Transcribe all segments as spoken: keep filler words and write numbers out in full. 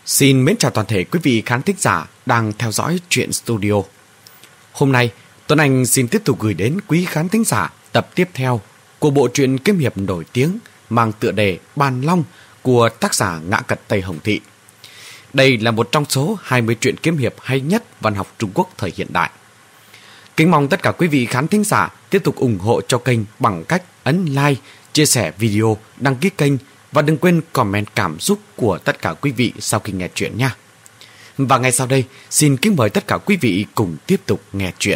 Xin mến chào toàn thể quý vị khán thính giả đang theo dõi Truyện Studio. Hôm nay, Tuấn Anh xin tiếp tục gửi đến quý khán thính giả tập tiếp theo của bộ truyện kiếm hiệp nổi tiếng mang tựa đề Bàn Long của tác giả Ngã Cật Tây Hồng Thị. Đây là một trong số hai mươi truyện kiếm hiệp hay nhất văn học Trung Quốc thời hiện đại. Kính mong tất cả quý vị khán thính giả tiếp tục ủng hộ cho kênh bằng cách ấn like, chia sẻ video, đăng ký kênh và đừng quên comment cảm xúc của tất cả quý vị sau khi nghe chuyện nha. Và ngay sau đây, xin kính mời tất cả quý vị cùng tiếp tục nghe chuyện.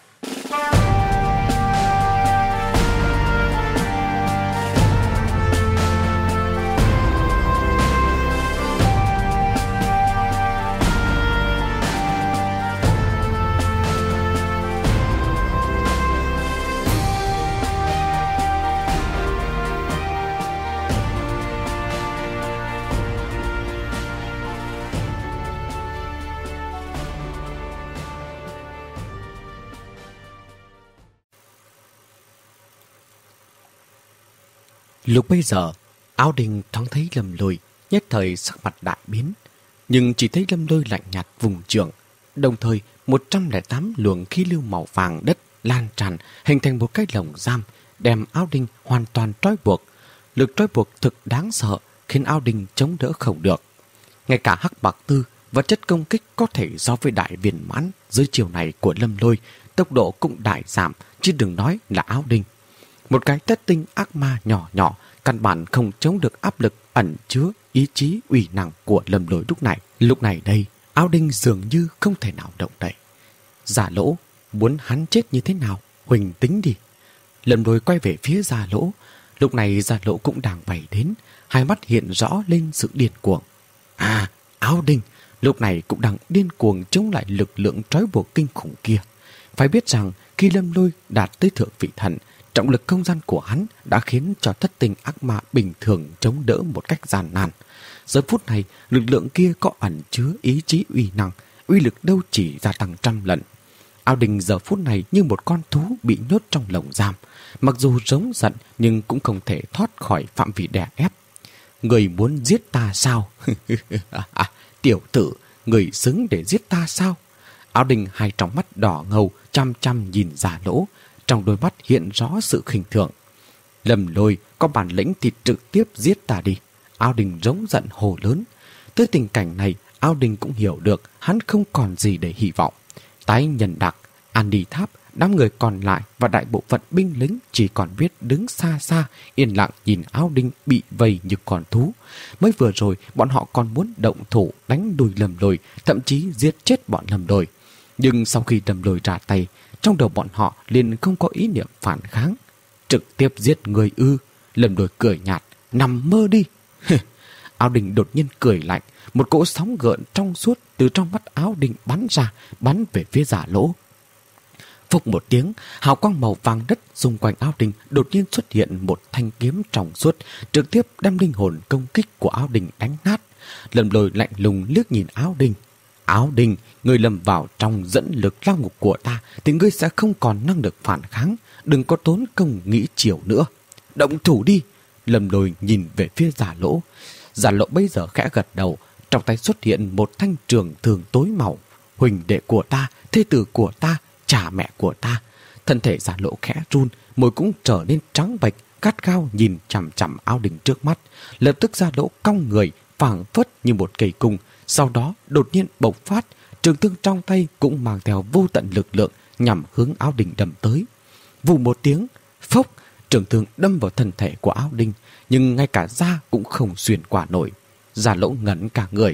Lúc bây giờ, Áo Đình thoáng thấy Lâm Lôi, nhất thời sắc mặt đại biến, nhưng chỉ thấy Lâm Lôi lạnh nhạt vùng trượng, đồng thời một trăm lẻ tám luồng khí lưu màu vàng đất lan tràn hình thành một cái lồng giam, đem Áo Đình hoàn toàn trói buộc. Lực trói buộc thực đáng sợ, khiến Áo Đình chống đỡ không được. Ngay cả Hắc Bạc Tư, vật chất công kích có thể so với đại viên mãn dưới chiều này của Lâm Lôi, tốc độ cũng đại giảm, chứ đừng nói là Áo Đình. Một cái thất tinh ác ma nhỏ nhỏ, căn bản không chống được áp lực ẩn chứa ý chí uy năng của Lâm Lôi lúc này. Lúc này đây, Áo Đình dường như không thể nào động đậy. Giả Lỗ, muốn hắn chết như thế nào, Huỳnh tính đi. Lâm Lôi quay về phía Giả Lỗ. Lúc này Giả Lỗ cũng đang vẩy đến, hai mắt hiện rõ lên sự điên cuồng. À, Áo Đình lúc này cũng đang điên cuồng chống lại lực lượng trói buộc kinh khủng kia. Phải biết rằng khi Lâm Lôi đạt tới thượng vị thần, trọng lực không gian của hắn đã khiến cho thất tình ác ma bình thường chống đỡ một cách gian nan. Giờ phút này, lực lượng kia có ẩn chứa ý chí uy năng, uy lực đâu chỉ gia tăng trăm lần. Áo Đình giờ phút này như một con thú bị nhốt trong lồng giam, mặc dù giống giận nhưng cũng không thể thoát khỏi phạm vi đè ép. Người muốn giết ta sao? Tiểu tử, người xứng để giết ta sao? Áo Đình hai tròng mắt đỏ ngầu chăm chăm nhìn Giả Lỗ, trong đôi mắt hiện rõ sự khinh thường. Lâm Lôi có bản lĩnh thì trực tiếp giết ta đi. Áo Đình rống giận hồ lớn. Tới tình cảnh này, Áo Đình cũng hiểu được hắn không còn gì để hy vọng. Tái Nhân Đặc, An Đi Tháp, đám người còn lại và đại bộ phận binh lính chỉ còn biết đứng xa xa, yên lặng nhìn Áo Đình bị vây như con thú. Mới vừa rồi, bọn họ còn muốn động thủ đánh đuổi Lâm Lôi, thậm chí giết chết bọn Lâm Lôi. Nhưng sau khi Lâm Lôi ra tay, trong đầu bọn họ liền không có ý niệm phản kháng. Trực tiếp giết người ư? Lâm Lôi cười nhạt, nằm mơ đi. Áo Đình đột nhiên cười lạnh, một cỗ sóng gợn trong suốt từ trong mắt Áo Đình bắn ra, bắn về phía Giả Lỗ. Phục một tiếng, hào quang màu vàng đất xung quanh Áo Đình đột nhiên xuất hiện một thanh kiếm trong suốt, trực tiếp đem linh hồn công kích của Áo Đình đánh nát. Lâm Lôi lạnh lùng liếc nhìn Áo Đình. Áo Đình, ngươi lầm vào trong dẫn lực lao ngục của ta thì ngươi sẽ không còn năng lực phản kháng. Đừng có tốn công nghĩ chiều nữa. Động thủ đi. Lâm Lôi nhìn về phía Giả Lỗ. Giả Lỗ bây giờ khẽ gật đầu, trong tay xuất hiện một thanh trường thường tối màu. Huỳnh đệ của ta, thê tử của ta, cha mẹ của ta. Thân thể Giả Lỗ khẽ run, môi cũng trở nên trắng bệch, gắt gao nhìn chằm chằm Áo Đình trước mắt. Lập tức Giả Lỗ cong người, phảng phất như một cây cung. Sau đó đột nhiên bộc phát, trường thương trong tay cũng mang theo vô tận lực lượng nhằm hướng Áo Đình đâm tới. Vù một tiếng, phốc, trường thương đâm vào thân thể của Áo Đình, nhưng ngay cả da cũng không xuyên qua nổi. Giả Lỗ ngẩn cả người.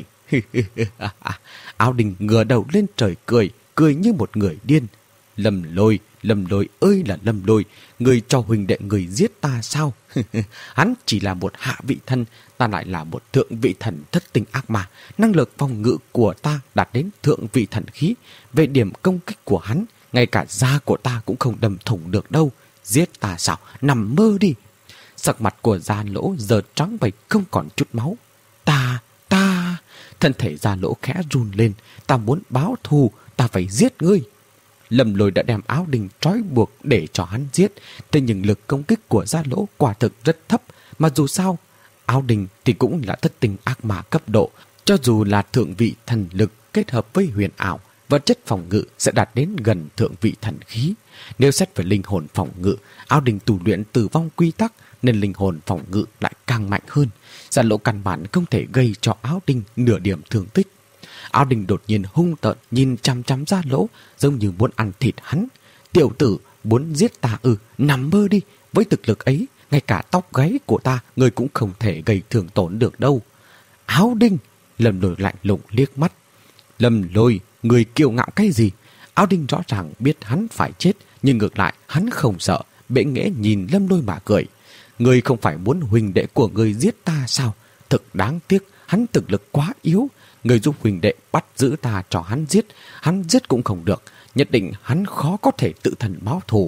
Áo Đình ngửa đầu lên trời cười, cười như một người điên. Lâm Lôi, Lâm Lôi ơi là Lâm Lôi, người cho huynh đệ người giết ta sao? Hắn chỉ là một hạ vị thân, ta lại là một thượng vị thần thất tinh ác ma. Năng lực phòng ngự của ta đạt đến thượng vị thần khí. Về điểm công kích của hắn, ngay cả da của ta cũng không đâm thủng được đâu. Giết ta sao? Nằm mơ đi. Sắc mặt của Giả Lỗ giờ trắng bệch không còn chút máu. Ta, ta... Thân thể Giả Lỗ khẽ run lên. Ta muốn báo thù, ta phải giết ngươi. Lâm Lôi đã đem Áo Đình trói buộc để cho hắn giết. Thế nhưng lực công kích của Giả Lỗ quả thực rất thấp. Mà dù sao, Áo Đình thì cũng là thất tinh ác ma cấp độ. Cho dù là thượng vị thần lực kết hợp với huyền ảo, vật chất phòng ngự sẽ đạt đến gần thượng vị thần khí. Nếu xét về linh hồn phòng ngự, Áo Đình tu luyện tử vong quy tắc nên linh hồn phòng ngự lại càng mạnh hơn. Giả Lỗ căn bản không thể gây cho Áo Đình nửa điểm thương tích. Áo Đình đột nhiên hung tợn nhìn chăm chăm Giả Lỗ, giống như muốn ăn thịt hắn. Tiểu tử, muốn giết ta ư? Nằm mơ đi, với thực lực ấy, ngay cả tóc gáy của ta người cũng không thể gây thương tổn được đâu. Áo Đình, Lâm Lôi lạnh lùng liếc mắt. Lâm Lôi, người kiêu ngạo cái gì? Áo Đình rõ ràng biết hắn phải chết, nhưng ngược lại hắn không sợ, bẽ nghễ nhìn Lâm Lôi mà cười. Người không phải muốn huynh đệ của người giết ta sao? Thực đáng tiếc, hắn thực lực quá yếu. Người giúp huynh đệ bắt giữ ta cho hắn giết, hắn giết cũng không được. Nhất định hắn khó có thể tự thân báo thù.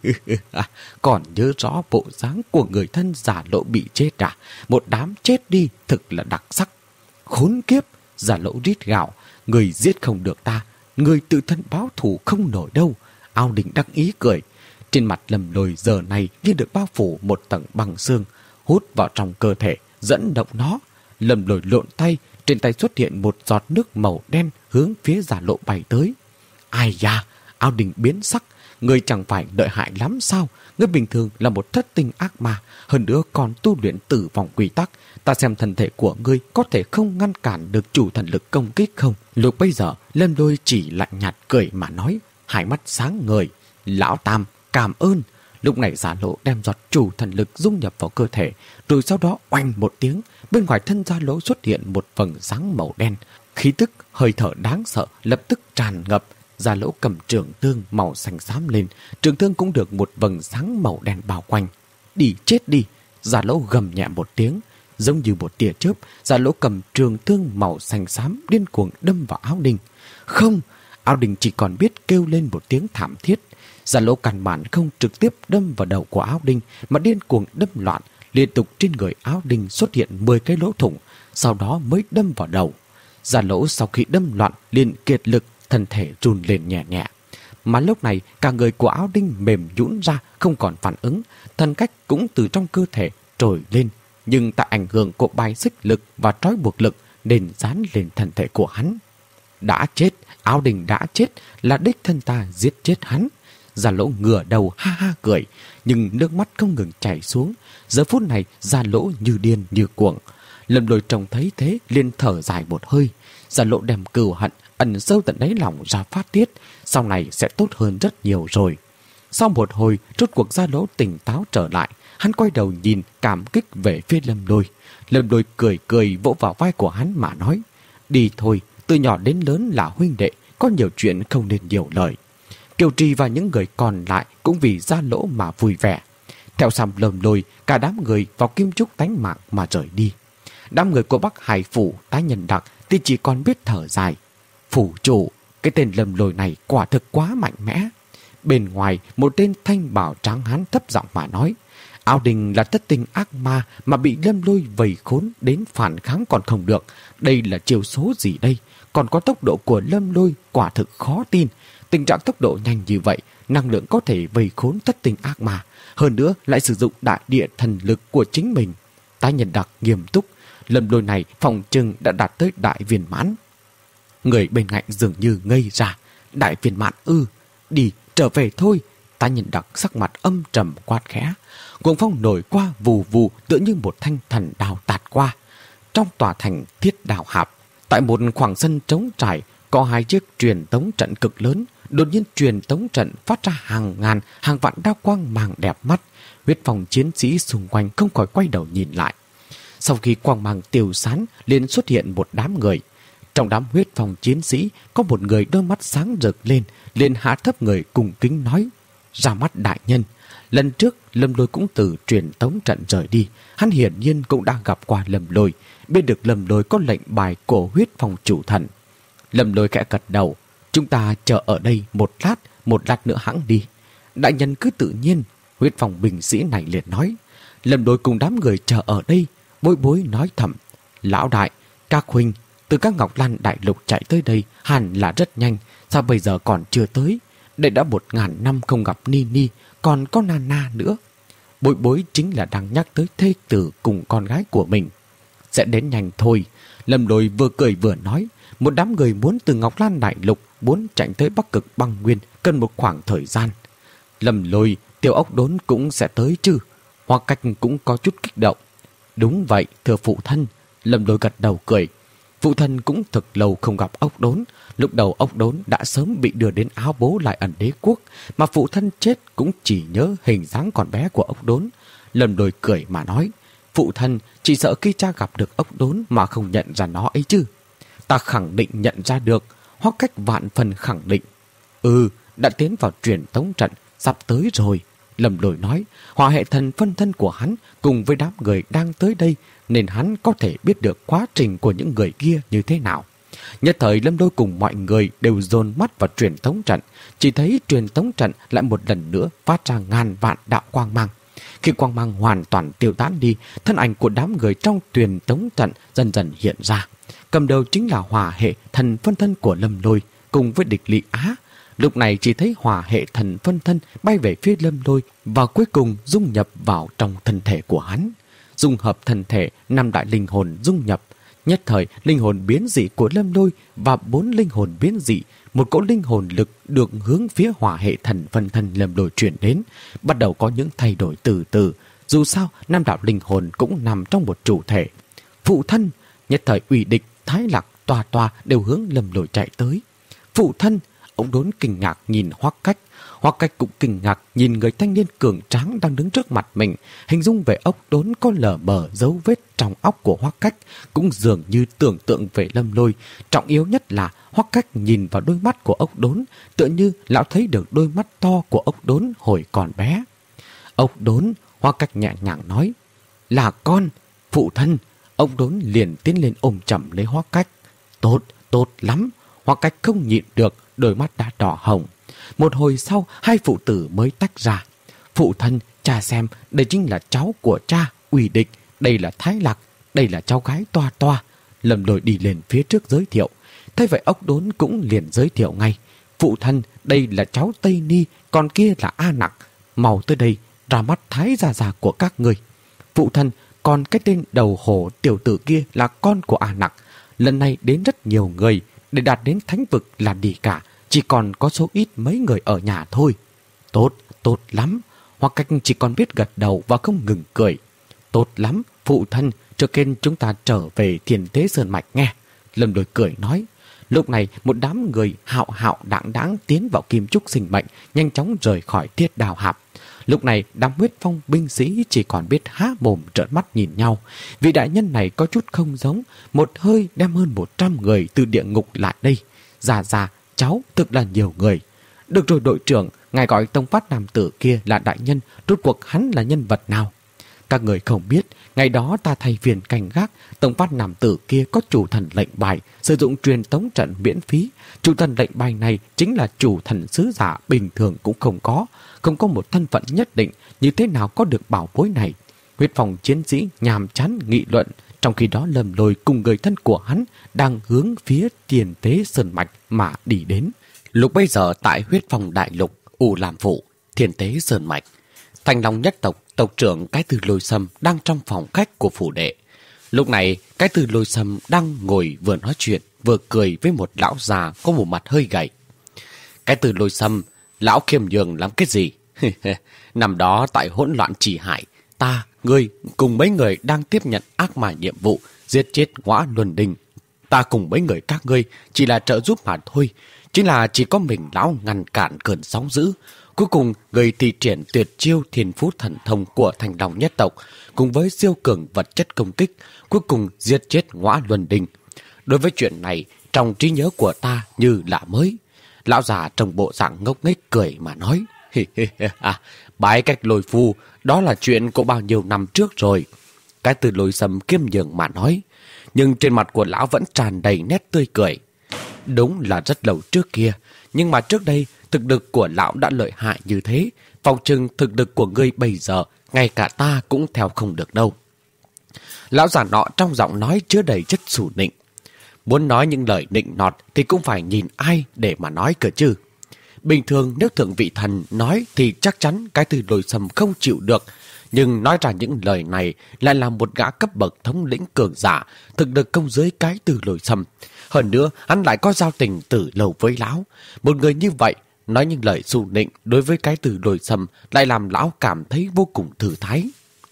Còn nhớ rõ bộ dáng của người thân Giả Lỗ bị chết à? Một đám chết đi, thực là đặc sắc. Khốn kiếp, Giả Lỗ rít gào. Người giết không được ta, người tự thân báo thù không nổi đâu. Áo Đình đắc ý cười. Trên mặt Lâm Lôi giờ này như được bao phủ một tầng băng xương, hút vào trong cơ thể, dẫn động nó. Lâm Lôi lộn tay, trên tay xuất hiện một giọt nước màu đen hướng phía Giả Lỗ bay tới. Ai da, Áo Đình biến sắc. Người chẳng phải lợi hại lắm sao? Người bình thường là một thất tinh ác ma, hơn nữa còn tu luyện tử vong quy tắc. Ta xem thân thể của ngươi có thể không ngăn cản được chủ thần lực công kích không? Lúc bây giờ, Lâm Lôi chỉ lạnh nhạt cười mà nói, hai mắt sáng ngời. Lão Tam, cảm ơn. Lúc này Giả Lỗ đem giọt chủ thần lực dung nhập vào cơ thể, rồi sau đó oanh một tiếng, bên ngoài thân Giả Lỗ xuất hiện một vầng sáng màu đen. Khí tức, hơi thở đáng sợ lập tức tràn ngập. Giả Lỗ cầm trường thương màu xanh xám lên, trường thương cũng được một vầng sáng màu đen bao quanh. Đi chết đi! Giả Lỗ gầm nhẹ một tiếng, giống như một tia chớp, Giả Lỗ cầm trường thương màu xanh xám điên cuồng đâm vào Áo Đình. Không! Áo Đình chỉ còn biết kêu lên một tiếng thảm thiết. Giả Lỗ căn bản không trực tiếp đâm vào đầu của Áo Đình, mà điên cuồng đâm loạn, liên tục trên người Áo Đình xuất hiện mười cái lỗ thủng, sau đó mới đâm vào đầu. Giả Lỗ sau khi đâm loạn liền kiệt lực, thân thể run lên nhẹ nhẹ. Mà lúc này cả người của Áo Đình mềm nhũn ra, không còn phản ứng, thần cách cũng từ trong cơ thể trồi lên, nhưng tại ảnh hưởng của bài xích lực và trói buộc lực nên dán lên thân thể của hắn. Đã chết, Áo Đình đã chết, là đích thân ta giết chết hắn. Giả Lỗ ngửa đầu ha ha cười, nhưng nước mắt không ngừng chảy xuống. Giờ phút này Giả Lỗ như điên như cuồng. Lâm Lôi trông thấy thế liền thở dài một hơi. Giả Lỗ đem cừu hận ẩn sâu tận đáy lòng ra phát tiết, sau này sẽ tốt hơn rất nhiều rồi. Sau một hồi, rốt cuộc Giả Lỗ tỉnh táo trở lại, hắn quay đầu nhìn cảm kích về phía Lâm Lôi. Lâm Lôi cười cười vỗ vào vai của hắn mà nói, đi thôi, từ nhỏ đến lớn là huynh đệ, có nhiều chuyện không nên nhiều lời. Kiều Trì và những người còn lại cũng vì Giả Lỗ mà vui vẻ. Theo sau Lâm Lôi, cả đám người vào Kim Trúc tánh mạng mà rời đi. Đám người của Bắc Hải Phủ tái nhân đặc thì chỉ còn biết thở dài. Phủ chủ, cái tên Lâm Lôi này quả thực quá mạnh mẽ. Bên ngoài, một tên thanh bảo tráng hán thấp giọng mà nói, Áo Đình là thất tinh ác ma mà bị Lâm Lôi vây khốn đến phản kháng còn không được. Đây là chiêu số gì đây? Còn có tốc độ của Lâm Lôi quả thực khó tin. Tình trạng tốc độ nhanh như vậy, năng lượng có thể vây khốn thất tinh ác ma, hơn nữa lại sử dụng đại địa thần lực của chính mình. Tái nhân đặc nghiêm túc, Lâm Lôi này phòng trừng đã đạt tới đại viên mãn. Người bên cạnh dường như ngây ra. Đại viên mãn ư? Đi, trở về thôi. Tái nhân đặc sắc mặt âm trầm quát khẽ. Cuồng phong nổi qua vù vù tựa như một thanh thần đào tạt qua. Trong tòa thành Thiết Đào Hạp, tại một khoảng sân trống trải, có hai chiếc truyền tống trận cực lớn. Đột nhiên truyền tống trận phát ra hàng ngàn, hàng vạn đao quang màng đẹp mắt. Huyết phòng chiến sĩ xung quanh không khỏi quay đầu nhìn lại. Sau khi quang mang tiêu sán, liền xuất hiện một đám người. Trong đám huyết phòng chiến sĩ có một người đôi mắt sáng rực lên, liền hạ thấp người cùng kính nói, ra mắt đại nhân. Lần trước Lâm Lôi cũng từ truyền tống trận rời đi, hắn hiển nhiên cũng đã gặp qua Lâm Lôi, biết được Lâm Lôi có lệnh bài của huyết phòng chủ thần. Lâm Lôi khẽ gật đầu, chúng ta chờ ở đây một lát, một lát nữa hãng đi. Đại nhân cứ tự nhiên, huyết phòng binh sĩ này liền nói. Lâm Lôi cùng đám người chờ ở đây. Bối Bối nói thầm, lão đại, các huynh từ các Ngọc Lan đại lục chạy tới đây hẳn là rất nhanh, sao bây giờ còn chưa tới? Đây đã một ngàn năm không gặp Ni Ni, còn có Nana nữa. Bối Bối chính là đang nhắc tới thê tử cùng con gái của mình. sẽ đến nhanh thôi. Lâm Lôi vừa cười vừa nói, một đám người muốn từ Ngọc Lan Đại Lục muốn chạy tới Bắc Cực băng nguyên cần một khoảng thời gian. Lâm Lôi, Tiểu Ốc Đốn cũng sẽ tới chứ? Hoa Cách cũng có chút kích động. Đúng vậy, thưa phụ thân. Lâm Lôi gật đầu cười. Phụ thân cũng thực lâu không gặp Ốc Đốn. Lúc đầu Ốc Đốn đã sớm bị đưa đến áo bố Lại Ẩn Đế Quốc, mà phụ thân chết cũng chỉ nhớ hình dáng còn bé của Ốc Đốn. Lâm Lôi cười mà nói, phụ thân chỉ sợ khi cha gặp được Ốc Đốn mà không nhận ra nó ấy chứ. Ta khẳng định nhận ra được. Hoa Cách vạn phần khẳng định. Ừ, đã tiến vào truyền tống trận, sắp tới rồi. Lâm Lôi nói, hỏa hệ thần phân thân của hắn cùng với đám người đang tới đây, nên hắn có thể biết được quá trình của những người kia như thế nào. Nhất thời Lâm Lôi cùng mọi người đều dồn mắt vào truyền tống trận, chỉ thấy truyền tống trận lại một lần nữa phát ra ngàn vạn đạo quang mang. Khi quang mang hoàn toàn tiêu tán đi, thân ảnh của đám người trong truyền tống trận dần dần hiện ra. Cầm đầu chính là hỏa hệ thần phân thân của Lâm Lôi cùng với địch Lị Á. Lúc này chỉ thấy hỏa hệ thần phân thân bay về phía Lâm Lôi và cuối cùng dung nhập vào trong thân thể của hắn. Dung hợp thân thể, năm đại linh hồn dung nhập. Nhất thời, linh hồn biến dị của Lâm Lôi và bốn linh hồn biến dị, một cỗ linh hồn lực được hướng phía hỏa hệ thần phân thân Lâm Lôi chuyển đến, bắt đầu có những thay đổi từ từ. Dù sao, năm đạo linh hồn cũng nằm trong một chủ thể. Phụ thân, nhất thời Ủy Địch, Thái Lạc, Toa Toa đều hướng Lâm Lôi chạy tới. Phụ thân, ông Đốn kinh ngạc nhìn Hoắc Cách. Hoắc Cách cũng kinh ngạc nhìn người thanh niên cường tráng đang đứng trước mặt mình. Hình dung về ốc Đốn có lờ mờ dấu vết trong óc của Hoắc Cách, cũng dường như tưởng tượng về Lâm Lôi. Trọng yếu nhất là Hoắc Cách nhìn vào đôi mắt của ốc Đốn, tựa như lão thấy được đôi mắt to của ốc Đốn hồi còn bé. Ốc Đốn, Hoắc Cách nhẹ nhàng nói, là con. Phụ thân. Ông Đốn liền tiến lên ôm chầm lấy Hoắc Cách. Tốt, tốt lắm. Hoắc Cách không nhịn được, đôi mắt đã đỏ hồng. Một hồi sau, hai phụ tử mới tách ra. Phụ thân, cha xem, đây chính là cháu của cha, Ủy Địch. Đây là Thái Lạc, đây là cháu gái Toa Toa. Lâm Lôi đi lên phía trước giới thiệu. Thế vậy ốc Đốn cũng liền giới thiệu ngay. Phụ thân, đây là cháu Tây Ni, còn kia là A Nặc. Mau tới đây, ra mắt Thái già già của các người. Phụ thân, còn cái tên đầu hổ tiểu tử kia là con của A Nặc. Lần này đến rất nhiều người, để đạt đến thánh vực là đi cả, chỉ còn có số ít mấy người ở nhà thôi. Tốt, tốt lắm. Hoặc Cách chỉ còn biết gật đầu và không ngừng cười. Tốt lắm, phụ thân, trước tiên chúng ta trở về Thiên Tế Sơn Mạch nghe. Lâm Lôi cười nói. Lúc này một đám người hạo hạo đãng đãng tiến vào Kim Trúc Sinh Mệnh, nhanh chóng rời khỏi Thiết Đào Hạp. Lúc này đám huyết phong binh sĩ chỉ còn biết há mồm trợn mắt nhìn nhau. Vị đại nhân này có chút không giống, một hơi đem hơn một trăm người từ địa ngục lại đây. Già già, cháu thực là nhiều người. Được rồi đội trưởng, ngài gọi tông phát nam tử kia là đại nhân, rốt cuộc hắn là nhân vật nào? Các người không biết, ngày đó ta thay viên canh gác, tông phát nam tử kia có chủ thần lệnh bài, sử dụng truyền tống trận miễn phí. Chủ thần lệnh bài này chính là chủ thần sứ giả bình thường cũng không có, không có một thân phận nhất định, như thế nào có được bảo bối này? Huyết phòng chiến sĩ nhàm chán nghị luận, trong khi đó Lâm Lôi cùng người thân của hắn đang hướng phía Thiên Tế Sơn Mạch mà đi đến. Lúc bây giờ tại huyết phòng đại lục, U Lam Phủ, Thiên Tế Sơn Mạch, Thanh Long nhất tộc tộc trưởng Cái Từ Lôi Sâm đang trong phòng khách của phủ đệ. Lúc này, Cái Từ Lôi Sâm đang ngồi vừa nói chuyện, vừa cười với một lão già có một mặt hơi gầy. Cái Từ Lôi Sâm, lão khiêm nhường làm cái gì? Năm đó tại hỗn loạn Chỉ Hải, ta, ngươi cùng mấy người đang tiếp nhận ác mà nhiệm vụ giết chết Ngõa Luân Đình. Ta cùng mấy người các ngươi chỉ là trợ giúp mà thôi, chính là chỉ có mình lão ngăn cản cơn sóng dữ. Cuối cùng, người thi triển tuyệt chiêu Thiên Phú Thần Thông của Thanh Long nhất tộc, cùng với siêu cường vật chất công kích, cuối cùng giết chết Ngõa Luân Đình. Đối với chuyện này, trong trí nhớ của ta như là mới. Lão già trong bộ dạng ngốc nghếch cười mà nói, à, bái cách Lôi phu, đó là chuyện của bao nhiêu năm trước rồi. Cái Từ Lôi Sâm kiêm nhường mà nói, nhưng trên mặt của lão vẫn tràn đầy nét tươi cười. Đúng là rất lâu trước kia, nhưng mà trước đây thực lực của lão đã lợi hại như thế, phòng trừng thực lực của ngươi bây giờ ngay cả ta cũng theo không được đâu. Lão già nọ trong giọng nói chứa đầy chất sủ nịnh. Muốn nói những lời nịnh nọt thì cũng phải nhìn ai để mà nói cơ chứ. Bình thường nếu thượng vị thần nói thì chắc chắn Cái Từ Lôi Sâm không chịu được, Nhưng nói ra những lời này lại là một gã cấp bậc thống lĩnh cường giả, thực lực công dưới cái từ Lôi Sâm. Hơn nữa, hắn lại có giao tình từ lâu với lão. Một người như vậy, nói những lời xù nịnh đối với cái từ Lôi Sâm lại làm lão cảm thấy vô cùng thư thái.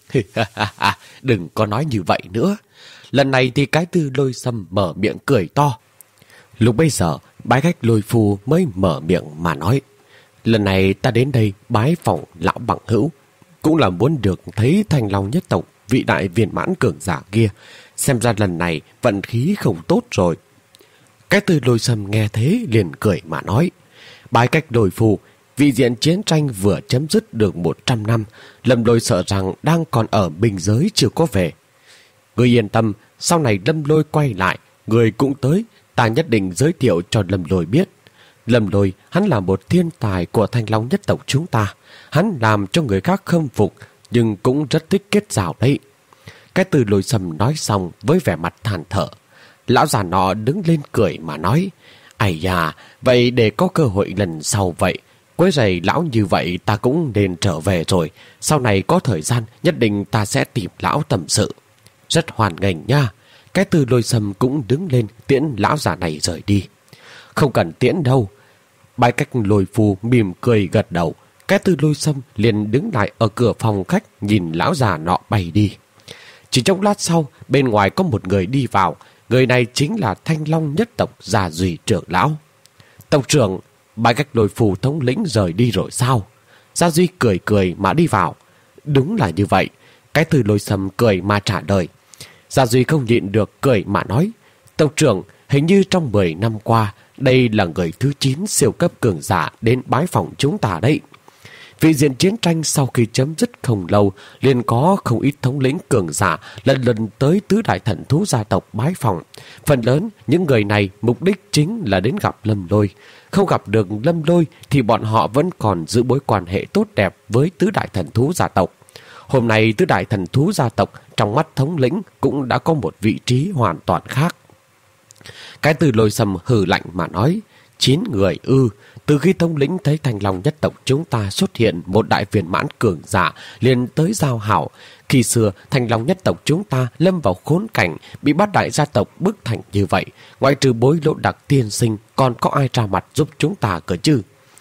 Đừng có nói như vậy nữa. Lần này thì cái từ Lôi Sâm mở miệng cười to. Lúc bây giờ, bái khách Lôi Phu mới mở miệng mà nói. Lần này ta đến đây bái phỏng lão bằng hữu, cũng là muốn được thấy Thanh Long nhất tộc vị đại viên mãn cường giả kia. Xem ra lần này vận khí không tốt rồi. Cái từ Lôi Sâm nghe thế liền cười mà nói. Bái cách Lôi Phu, vị diện chiến tranh vừa chấm dứt được một trăm năm, Lâm Lôi sợ rằng đang còn ở biên giới chưa có về. Ngươi yên tâm, sau này Lâm Lôi quay lại, người cũng tới, ta nhất định giới thiệu cho Lâm Lôi biết. Lâm Lôi, hắn là một thiên tài của Thanh Long nhất tộc chúng ta. Hắn làm cho người khác khâm phục, nhưng cũng rất thích kết giao đấy. Cái từ Lôi Sâm nói xong với vẻ mặt than thở. Lão già nọ đứng lên cười mà nói. Ây da, vậy để có cơ hội lần sau vậy. Quấy rầy lão như vậy ta cũng nên trở về rồi. Sau này có thời gian nhất định ta sẽ tìm lão tâm sự. Rất hoan nghênh nha. Cái từ Lôi Sâm cũng đứng lên tiễn lão già này rời đi. Không cần tiễn đâu. Bái cách Lôi Phu mỉm cười gật đầu. Cái từ Lôi Sâm liền đứng lại ở cửa phòng khách nhìn lão già nọ bay đi. Chỉ trong lát sau, bên ngoài có một người đi vào. Người này chính là Thanh Long nhất tộc Gia Duy trưởng lão. Tộc trưởng, bái cách Lôi Phu thống lĩnh rời đi rồi sao? Gia Duy cười cười mà đi vào. Đúng là như vậy. Cái từ Lôi Sâm cười mà trả lời. Gia Duy không nhịn được cười mà nói. Tộc trưởng, hình như trong mười năm qua, đây là người thứ chín siêu cấp cường giả đến bái phỏng chúng ta đấy. Vị diện chiến tranh sau khi chấm dứt không lâu, liền có không ít thống lĩnh cường giả lần lần tới tứ đại thần thú gia tộc bái phỏng. Phần lớn những người này mục đích chính là đến gặp Lâm Lôi. Không gặp được Lâm Lôi thì bọn họ vẫn còn giữ mối quan hệ tốt đẹp với tứ đại thần thú gia tộc. Hôm nay tứ đại thần thú gia tộc trong mắt thống lĩnh cũng đã có một vị trí hoàn toàn khác. Cái từ Lôi Sâm hừ lạnh mà nói. Chín người ư. Từ khi thống lĩnh thấy Thanh Long nhất tộc chúng ta xuất hiện một đại viên mãn cường giả liền tới giao hảo. Khi xưa Thanh Long nhất tộc chúng ta lâm vào khốn cảnh, bị bát đại gia tộc bức thành như vậy, ngoại trừ Bối Lỗ Đặc tiên sinh còn có ai ra mặt giúp chúng ta cơ chứ?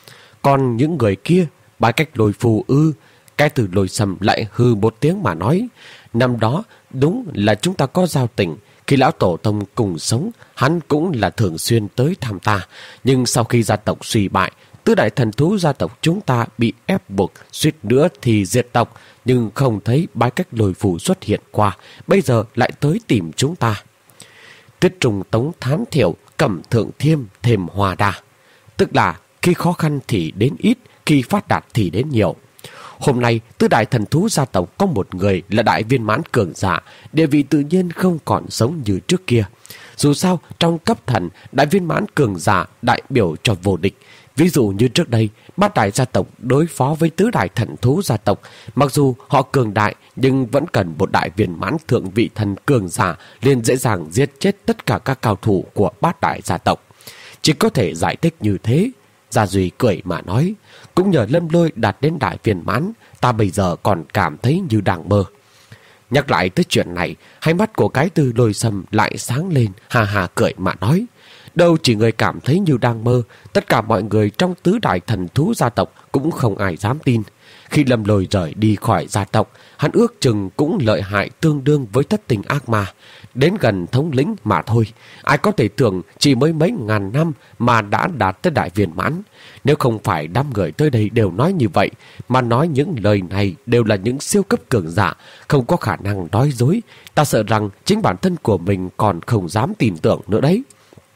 Còn những người kia, bái cách Lôi Phu ư? Cái từ Lôi Sâm lại hư một tiếng mà nói. Năm đó đúng là chúng ta có giao tình. Khi lão tổ tông cùng sống, hắn cũng là thường xuyên tới thăm ta. Nhưng sau khi gia tộc suy bại, tứ đại thần thú gia tộc chúng ta bị ép buộc, suýt nữa thì diệt tộc, nhưng không thấy bái cách Lôi Phu xuất hiện qua, bây giờ lại tới tìm chúng ta. Tuyết trùng tống thám thiểu, cẩm thượng thiêm thêm hòa đa. Tức là khi khó khăn thì đến ít, khi phát đạt thì đến nhiều. Hôm nay, tứ đại thần thú gia tộc có một người là đại viên mãn cường giả, địa vị tự nhiên không còn giống như trước kia. Dù sao, trong cấp thần, đại viên mãn cường giả đại biểu cho vô địch. Ví dụ như trước đây, bát đại gia tộc đối phó với tứ đại thần thú gia tộc. Mặc dù họ cường đại, nhưng vẫn cần một đại viên mãn thượng vị thần cường giả liền dễ dàng giết chết tất cả các cao thủ của bát đại gia tộc. Chỉ có thể giải thích như thế. Gia Duy cười mà nói. Cũng nhờ Lâm Lôi đạt đến đại viên mãn, ta bây giờ còn cảm thấy như đang mơ. Nhắc lại tới chuyện này, hai mắt của cái từ Lôi Sâm lại sáng lên, hà hà cười mà nói. Đâu chỉ người cảm thấy như đang mơ, tất cả mọi người trong tứ đại thần thú gia tộc cũng không ai dám tin. Khi Lâm Lôi rời đi khỏi gia tộc, hắn ước chừng cũng lợi hại tương đương với thất tình ác ma, đến gần thống lĩnh mà thôi. Ai có thể tưởng chỉ mới mấy ngàn năm mà đã đạt tới đại viên mãn. Nếu không phải đám người tới đây đều nói như vậy, mà nói những lời này đều là những siêu cấp cường giả, không có khả năng nói dối, ta sợ rằng chính bản thân của mình còn không dám tin tưởng nữa đấy.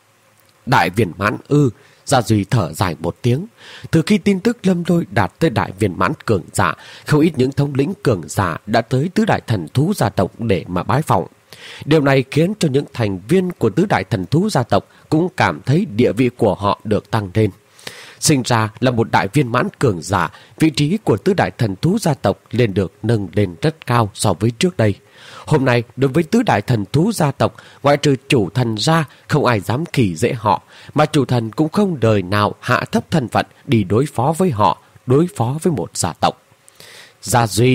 Đại viên mãn ư? Gia Duy thở dài một tiếng. Từ khi tin tức Lâm Lôi đạt tới đại viên mãn cường giả, không ít những thống lĩnh cường giả đã tới tứ đại thần thú gia tộc để mà bái phỏng. Điều này khiến cho những thành viên của tứ đại thần thú gia tộc cũng cảm thấy địa vị của họ được tăng lên. Sinh ra là một đại viên mãn cường giả, vị trí của tứ đại thần thú gia tộc liền được nâng lên rất cao so với trước đây. Hôm nay, đối với tứ đại thần thú gia tộc, ngoại trừ chủ thần ra, không ai dám kỳ dễ họ, mà chủ thần cũng không đời nào hạ thấp thân phận đi đối phó với họ, đối phó với một gia tộc. Gia Duy,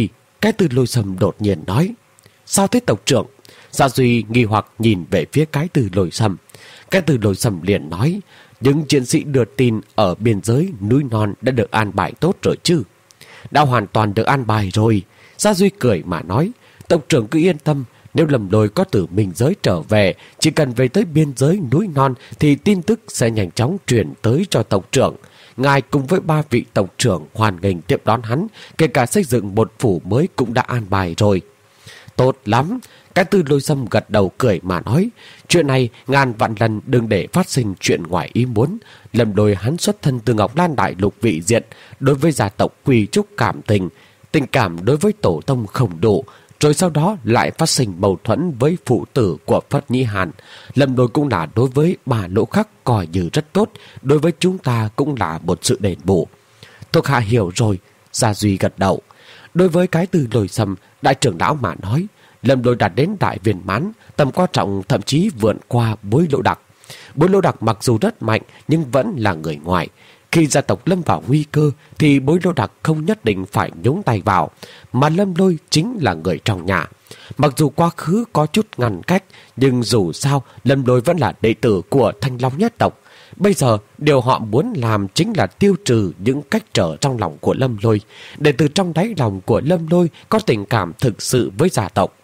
Cái Từ Lôi Sầm đột nhiên nói: Sao thế tộc trưởng? Gia Duy nghi hoặc nhìn về phía Cái Từ Lôi Sầm. Cái Từ Lôi Sầm liền nói: Những chiến sĩ đưa tin ở biên giới núi non đã được an bài tốt rồi chứ? Đã hoàn toàn được an bài rồi. Gia Duy cười mà nói: Tộc trưởng cứ yên tâm, nếu Lâm Lôi có từ biên giới trở về, chỉ cần về tới biên giới núi non thì tin tức sẽ nhanh chóng truyền tới cho tộc trưởng. Ngài cùng với ba vị tộc trưởng hoan nghênh tiếp đón hắn, kể cả xây dựng một phủ mới cũng đã an bài rồi. Tốt lắm. Cái Từ Lôi Sầm gật đầu cười mà nói: Chuyện này ngàn vạn lần đừng để phát sinh chuyện ngoài ý muốn. Lâm Lôi hắn xuất thân từ Ngọc Lan Đại Lục vị diện, đối với gia tộc Quy Trúc cảm tình, tình cảm đối với tổ tông không đủ, rồi sau đó lại phát sinh mâu thuẫn với phụ tử của Phất Nhĩ Hàn. Lâm Lôi cũng là đối với bà Lỗ Khắc coi như rất tốt, đối với chúng ta cũng là một sự đền bù. Thuộc hạ hiểu rồi. Gia Duy gật đầu. Đối với Cái Từ Lôi Sầm, đại trưởng lão mà nói, Lâm Lôi đạt đến đại viên mãn, tầm quan trọng thậm chí vượt qua Bối Lỗ Đặc. Bối Lỗ Đặc mặc dù rất mạnh nhưng vẫn là người ngoài. Khi gia tộc lâm vào nguy cơ thì Bối Lỗ Đặc không nhất định phải nhúng tay vào, mà Lâm Lôi chính là người trong nhà. Mặc dù quá khứ có chút ngăn cách, nhưng dù sao Lâm Lôi vẫn là đệ tử của Thanh Long nhất tộc. Bây giờ điều họ muốn làm chính là tiêu trừ những cách trở trong lòng của Lâm Lôi, để từ trong đáy lòng của Lâm Lôi có tình cảm thực sự với gia tộc.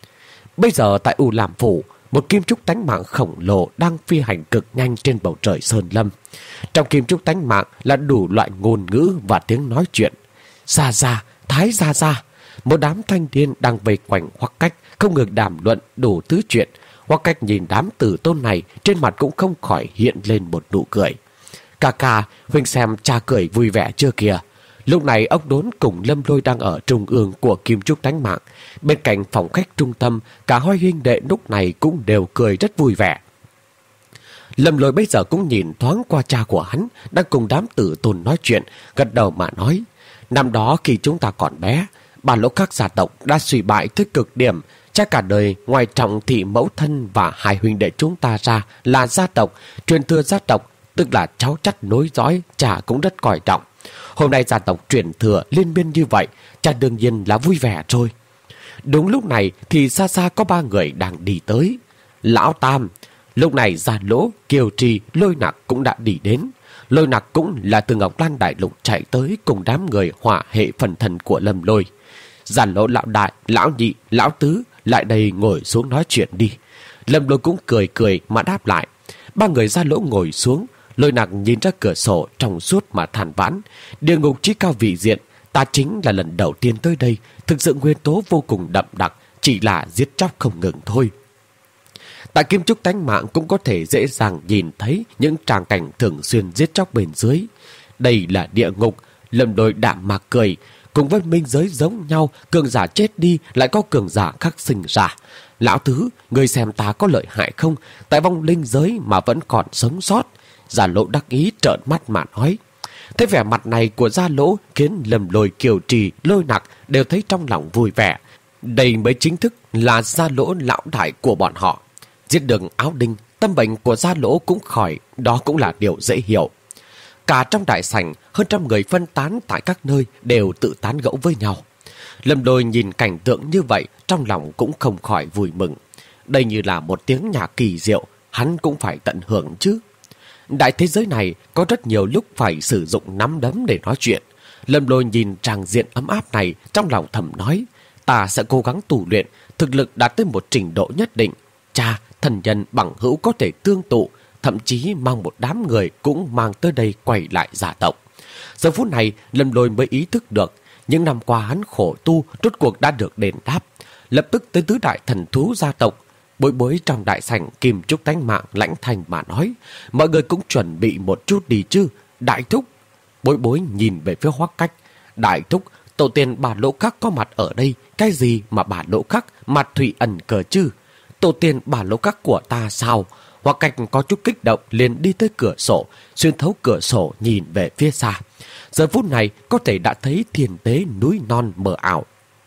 Bây giờ tại U Lam Phủ, một kim trúc tánh mạng khổng lồ đang phi hành cực nhanh trên bầu trời sơn lâm. Trong kim trúc tánh mạng là đủ loại ngôn ngữ và tiếng nói chuyện. Gia Gia, Thái Gia Gia. Một đám thanh niên đang vây quanh Hoắc Cách, không ngừng đàm luận đủ thứ chuyện. Hoắc Cách nhìn đám tử tôn này, trên mặt cũng không khỏi hiện lên một nụ cười. Cà cà, huynh xem cha cười vui vẻ chưa kìa. Lúc này ông Đốn cùng Lâm Lôi đang ở trung ương của kim trúc tánh mạng. Bên cạnh phòng khách trung tâm, cả hai huynh đệ lúc này cũng đều cười rất vui vẻ. Lâm Lôi bây giờ cũng nhìn thoáng qua cha của hắn đang cùng đám tử tôn nói chuyện, gật đầu mà nói: Năm đó khi chúng ta còn bé, bà Lỗ Khắc gia tộc đã suy bại tới cực điểm. Cha cả đời ngoài trọng thị mẫu thân và hai huynh đệ chúng ta ra là gia tộc, truyền thừa gia tộc, tức là cháu chắt nối dõi, cha cũng rất coi trọng. Hôm nay gia tộc truyền thừa liên miên như vậy, cha đương nhiên là vui vẻ rồi. Đúng lúc này thì xa xa có ba người đang đi tới. Lão Tam. Lúc này Gia Lỗ, Kiều Trì, Lôi Nặc cũng đã đi đến. Lôi Nặc cũng là từ Ngọc Lan Đại Lục chạy tới cùng đám người hỏa hệ phần thần của Lâm Lôi. Gia Lỗ lão đại, lão nhị, lão tứ lại đây ngồi xuống nói chuyện đi. Lâm Lôi cũng cười cười mà đáp lại. Ba người Gia Lỗ ngồi xuống. Lôi Nặc nhìn ra cửa sổ trong suốt mà than vãn: Địa ngục chí cao vị diện, ta chính là lần đầu tiên tới đây, thực sự nguyên tố vô cùng đậm đặc, chỉ là giết chóc không ngừng thôi. Tại kim trúc tánh mạng cũng có thể dễ dàng nhìn thấy những tràng cảnh thường xuyên giết chóc bên dưới. Đây là địa ngục. Lâm Lôi đạm mạc cười. Cùng với minh giới giống nhau, cường giả chết đi lại có cường giả khác sinh ra. Lão tứ, người xem ta có lợi hại không? Tại vong linh giới mà vẫn còn sống sót. Gia Lỗ đắc ý trợn mắt mà nói. Thế vẻ mặt này của Gia Lỗ khiến Lâm Lôi, Kiều Trì, Lôi Nặc đều thấy trong lòng vui vẻ. Đây mới chính thức là Gia Lỗ lão đại của bọn họ. Giết được Áo Đinh, tâm bệnh của Gia Lỗ cũng khỏi, đó cũng là điều dễ hiểu. Cả trong đại sảnh, hơn trăm người phân tán tại các nơi đều tự tán gẫu với nhau. Lâm Lôi nhìn cảnh tượng như vậy, trong lòng cũng không khỏi vui mừng. Đây như là một tiếng nhạc kỳ diệu, hắn cũng phải tận hưởng chứ. Đại thế giới này có rất nhiều lúc phải sử dụng nắm đấm để nói chuyện. Lâm Lôi nhìn tràng diện ấm áp này, trong lòng thầm nói: Ta sẽ cố gắng tu luyện, thực lực đạt tới một trình độ nhất định. Cha, thần nhân bằng hữu có thể tương tụ, thậm chí mang một đám người cũng mang tới đây quay lại gia tộc. Giờ phút này Lâm Lôi mới ý thức được, những năm qua hắn khổ tu rốt cuộc đã được đền đáp. Lập tức tới tứ đại thần thú gia tộc. Bối bối trong đại sảnh kim trúc tánh mạng lãnh thành mà nói: Mọi người cũng chuẩn bị một chút đi chứ, đại thúc. Bối bối nhìn về phía Hoắc Cách: Đại thúc, tổ tiên bà Lỗ Khắc có mặt ở đây, cái gì mà bà Lỗ Khắc mặt thủy ẩn cờ chứ? Tổ tiên bà Lỗ Khắc của ta sao? Hoắc Cách có chút kích động liền đi tới cửa sổ, xuyên thấu cửa sổ nhìn về phía xa. Giờ phút này có thể đã thấy thiên tế núi non mờ ảo.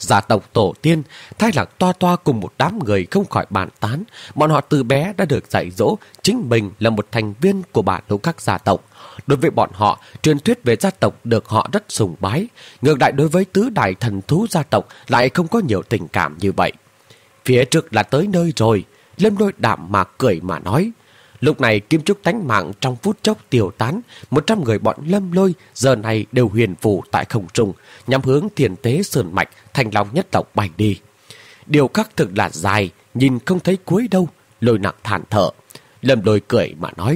Gia tộc tổ tiên, Thái Lạc Toa Toa cùng một đám người không khỏi bàn tán. Bọn họ từ bé đã được dạy dỗ chính mình là một thành viên của ba đấu các gia tộc. Đối với bọn họ, truyền thuyết về gia tộc được họ rất sùng bái. Ngược lại đối với tứ đại thần thú gia tộc lại không có nhiều tình cảm như vậy. Phía trước là tới nơi rồi, Lâm Lôi đạm mạc cười mà nói. Lúc này kim trúc tánh mạng trong phút chốc tiêu tán, một trăm người bọn Lâm Lôi giờ này đều huyền phù tại không trung, nhắm hướng Thiền Tế Sơn Mạch, Thành Long Nhất Tộc bay đi. Điều khắc thực là dài, nhìn không thấy cuối đâu, Lôi nặng than thở. Lâm Lôi cười mà nói.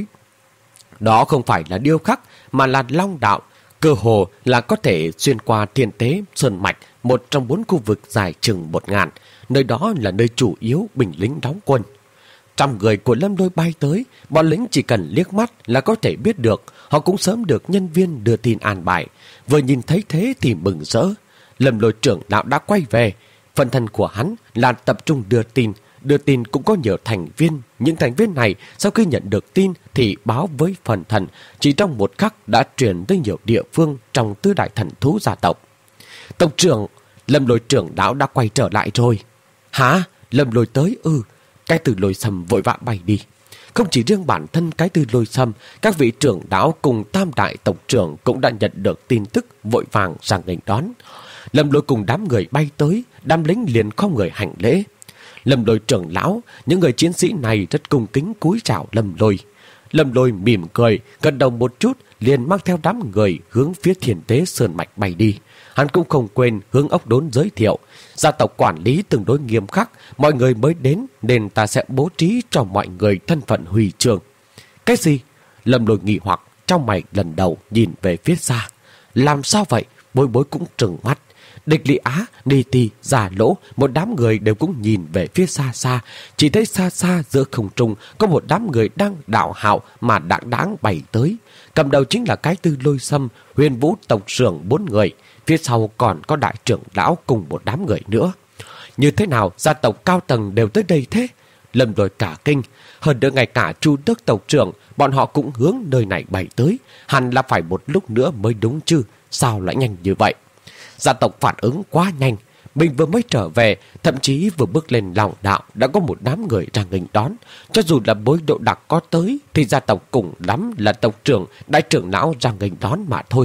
Đó không phải là điêu khắc, mà là long đạo, cơ hồ là có thể xuyên qua Thiền Tế Sơn Mạch, một trong bốn khu vực dài chừng một ngàn, nơi đó là nơi chủ yếu binh lính đóng quân. Trăm người của Lâm Lôi bay tới, bọn lính chỉ cần liếc mắt là có thể biết được. Họ cũng sớm được nhân viên đưa tin an bài. Vừa nhìn thấy thế thì mừng rỡ. Lâm Lôi trưởng lão đã quay về. Phần thân của hắn là tập trung đưa tin. Đưa tin cũng có nhiều thành viên. Những thành viên này sau khi nhận được tin thì báo với phần thần. Chỉ trong một khắc đã truyền tới nhiều địa phương trong tứ đại thần thú gia tộc. Tộc trưởng, Lâm Lôi trưởng lão đã quay trở lại rồi. Hả? Lâm Lôi tới ư? Ừ. Cái Từ Lôi Sâm vội vã bay đi. Không chỉ riêng bản thân Cái Từ Lôi Sâm, các vị trưởng lão cùng tam đại tộc trưởng cũng đã nhận được tin tức vội vàng sang nghênh đón. Lâm Lôi cùng đám người bay tới, đám lính liền không người hành lễ. Lâm Lôi trưởng lão, những người chiến sĩ này rất cung kính cúi chào Lâm Lôi. Lâm Lôi mỉm cười, gật đầu một chút, liền mang theo đám người hướng phía Thiền Tế Sơn Mạch bay đi. Hắn cũng không quên hướng Ốc Đốn giới thiệu. Gia tộc quản lý tương đối nghiêm khắc, mọi người mới đến nên ta sẽ bố trí cho mọi người thân phận huy chương. Cái gì? Lâm Lôi nghi hoặc, trong mày lần đầu nhìn về phía xa. Làm sao vậy? Bối Bối cũng trừng mắt. Địch Lý Á, Ni Ti, Giả Lỗ, một đám người đều cũng nhìn về phía xa xa. Chỉ thấy xa xa giữa không trung có một đám người đang đạo hạo mà đãng đáng bay tới. Cầm đầu chính là Cái Từ Lôi Sâm, Huyền Vũ tộc trưởng bốn người. Phía sau còn có đại trưởng lão cùng một đám người nữa. Như thế nào gia tộc cao tầng đều tới đây thế? Lâm Lôi cả kinh. Hơn nữa ngay cả Chu Tước tộc trưởng, bọn họ cũng hướng nơi này bay tới. Hẳn là phải một lúc nữa mới đúng chứ. Sao lại nhanh như vậy? Gia tộc phản ứng quá nhanh. Mình vừa mới trở về, thậm chí vừa bước lên lòng đạo đã có một đám người ra nghênh đón. Cho dù là Bối Độ Đặc có tới thì gia tộc cùng lắm là tộc trưởng, đại trưởng lão ra nghênh đón mà thôi.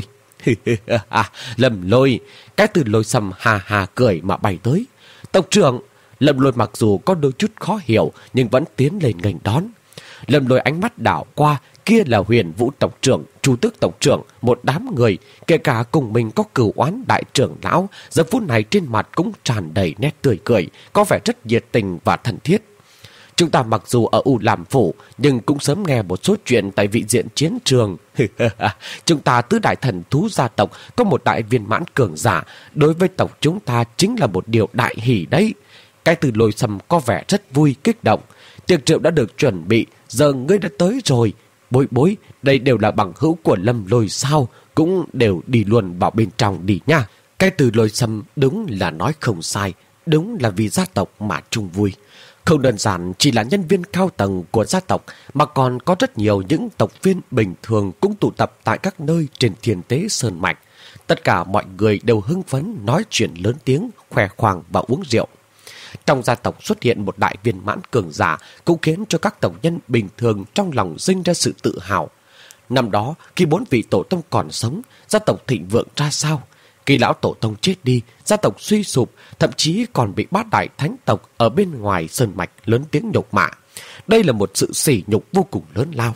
Lâm Lôi, Cái Từ Lôi Sâm hà hà cười mà bay tới. Tộc trưởng, Lâm Lôi mặc dù có đôi chút khó hiểu nhưng vẫn tiến lên nghênh đón. Lâm Lôi ánh mắt đảo qua, kia là Huyền Vũ tộc trưởng, Chu Tước tộc trưởng, một đám người, kể cả cùng mình có cửu oán đại trưởng lão, giờ phút này trên mặt cũng tràn đầy nét tươi cười, có vẻ rất nhiệt tình và thân thiết. Chúng ta mặc dù ở U Lam Phủ, nhưng cũng sớm nghe một số chuyện tại vị diện chiến trường. Chúng ta tứ đại thần thú gia tộc có một đại viên mãn cường giả, đối với tộc chúng ta chính là một điều đại hỷ đấy. Cái Từ Lôi Sâm có vẻ rất vui kích động. Tiệc rượu đã được chuẩn bị, giờ ngươi đã tới rồi. Bối Bối, đây đều là bằng hữu của Lâm Lôi sao, cũng đều đi luôn vào bên trong đi nha. Cái Từ Lôi Sâm đúng là nói không sai, đúng là vì gia tộc mà chung vui. Không đơn giản chỉ là nhân viên cao tầng của gia tộc, mà còn có rất nhiều những tộc viên bình thường cũng tụ tập tại các nơi trên Thiền Tế Sơn Mạch. Tất cả mọi người đều hưng phấn nói chuyện lớn tiếng, khoe khoang và uống rượu. Trong gia tộc xuất hiện một đại viên mãn cường giả cũng khiến cho các tộc nhân bình thường trong lòng sinh ra sự tự hào. Năm đó, khi bốn vị tổ tông còn sống, gia tộc thịnh vượng ra sao? Khi lão tổ tông chết đi, gia tộc suy sụp, thậm chí còn bị bát đại thánh tộc ở bên ngoài sơn mạch lớn tiếng nhục mạ. Đây là một sự sỉ nhục vô cùng lớn lao.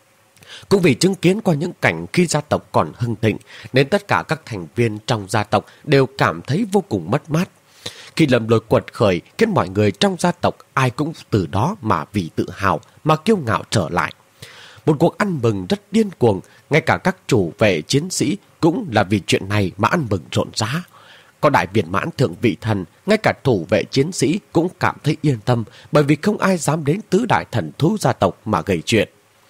Cũng vì chứng kiến qua những cảnh khi gia tộc còn hưng thịnh, nên tất cả các thành viên trong gia tộc đều cảm thấy vô cùng mất mát. Khi Lâm Lôi quật khởi, khiến mọi người trong gia tộc ai cũng từ đó mà vì tự hào, mà kiêu ngạo trở lại. Một cuộc ăn mừng rất điên cuồng, ngay cả các chủ vệ chiến sĩ cũng là vì chuyện này mà ăn mừng rộn rã. Có đại viên mãn thượng vị thần, ngay cả thủ vệ chiến sĩ cũng cảm thấy yên tâm, bởi vì không ai dám đến tứ đại thần thú gia tộc mà gây chuyện.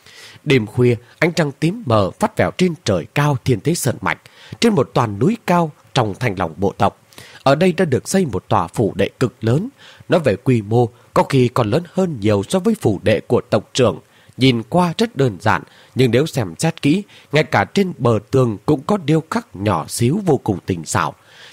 Đêm khuya, ánh trăng tím mờ vắt vẻo trên trời cao Thiên Tế Sơn Mạch, trên một toàn núi cao trong thành lòng bộ tộc. Ở đây đã được xây một tòa phủ đệ cực lớn. Nói về quy mô, có khi còn lớn hơn nhiều so với phủ đệ của tộc trưởng. Nhìn qua rất đơn giản, nhưng nếu xem xét kỹ, ngay cả trên bờ tường cũng có điêu khắc nhỏ xíu vô cùng tinh xảo.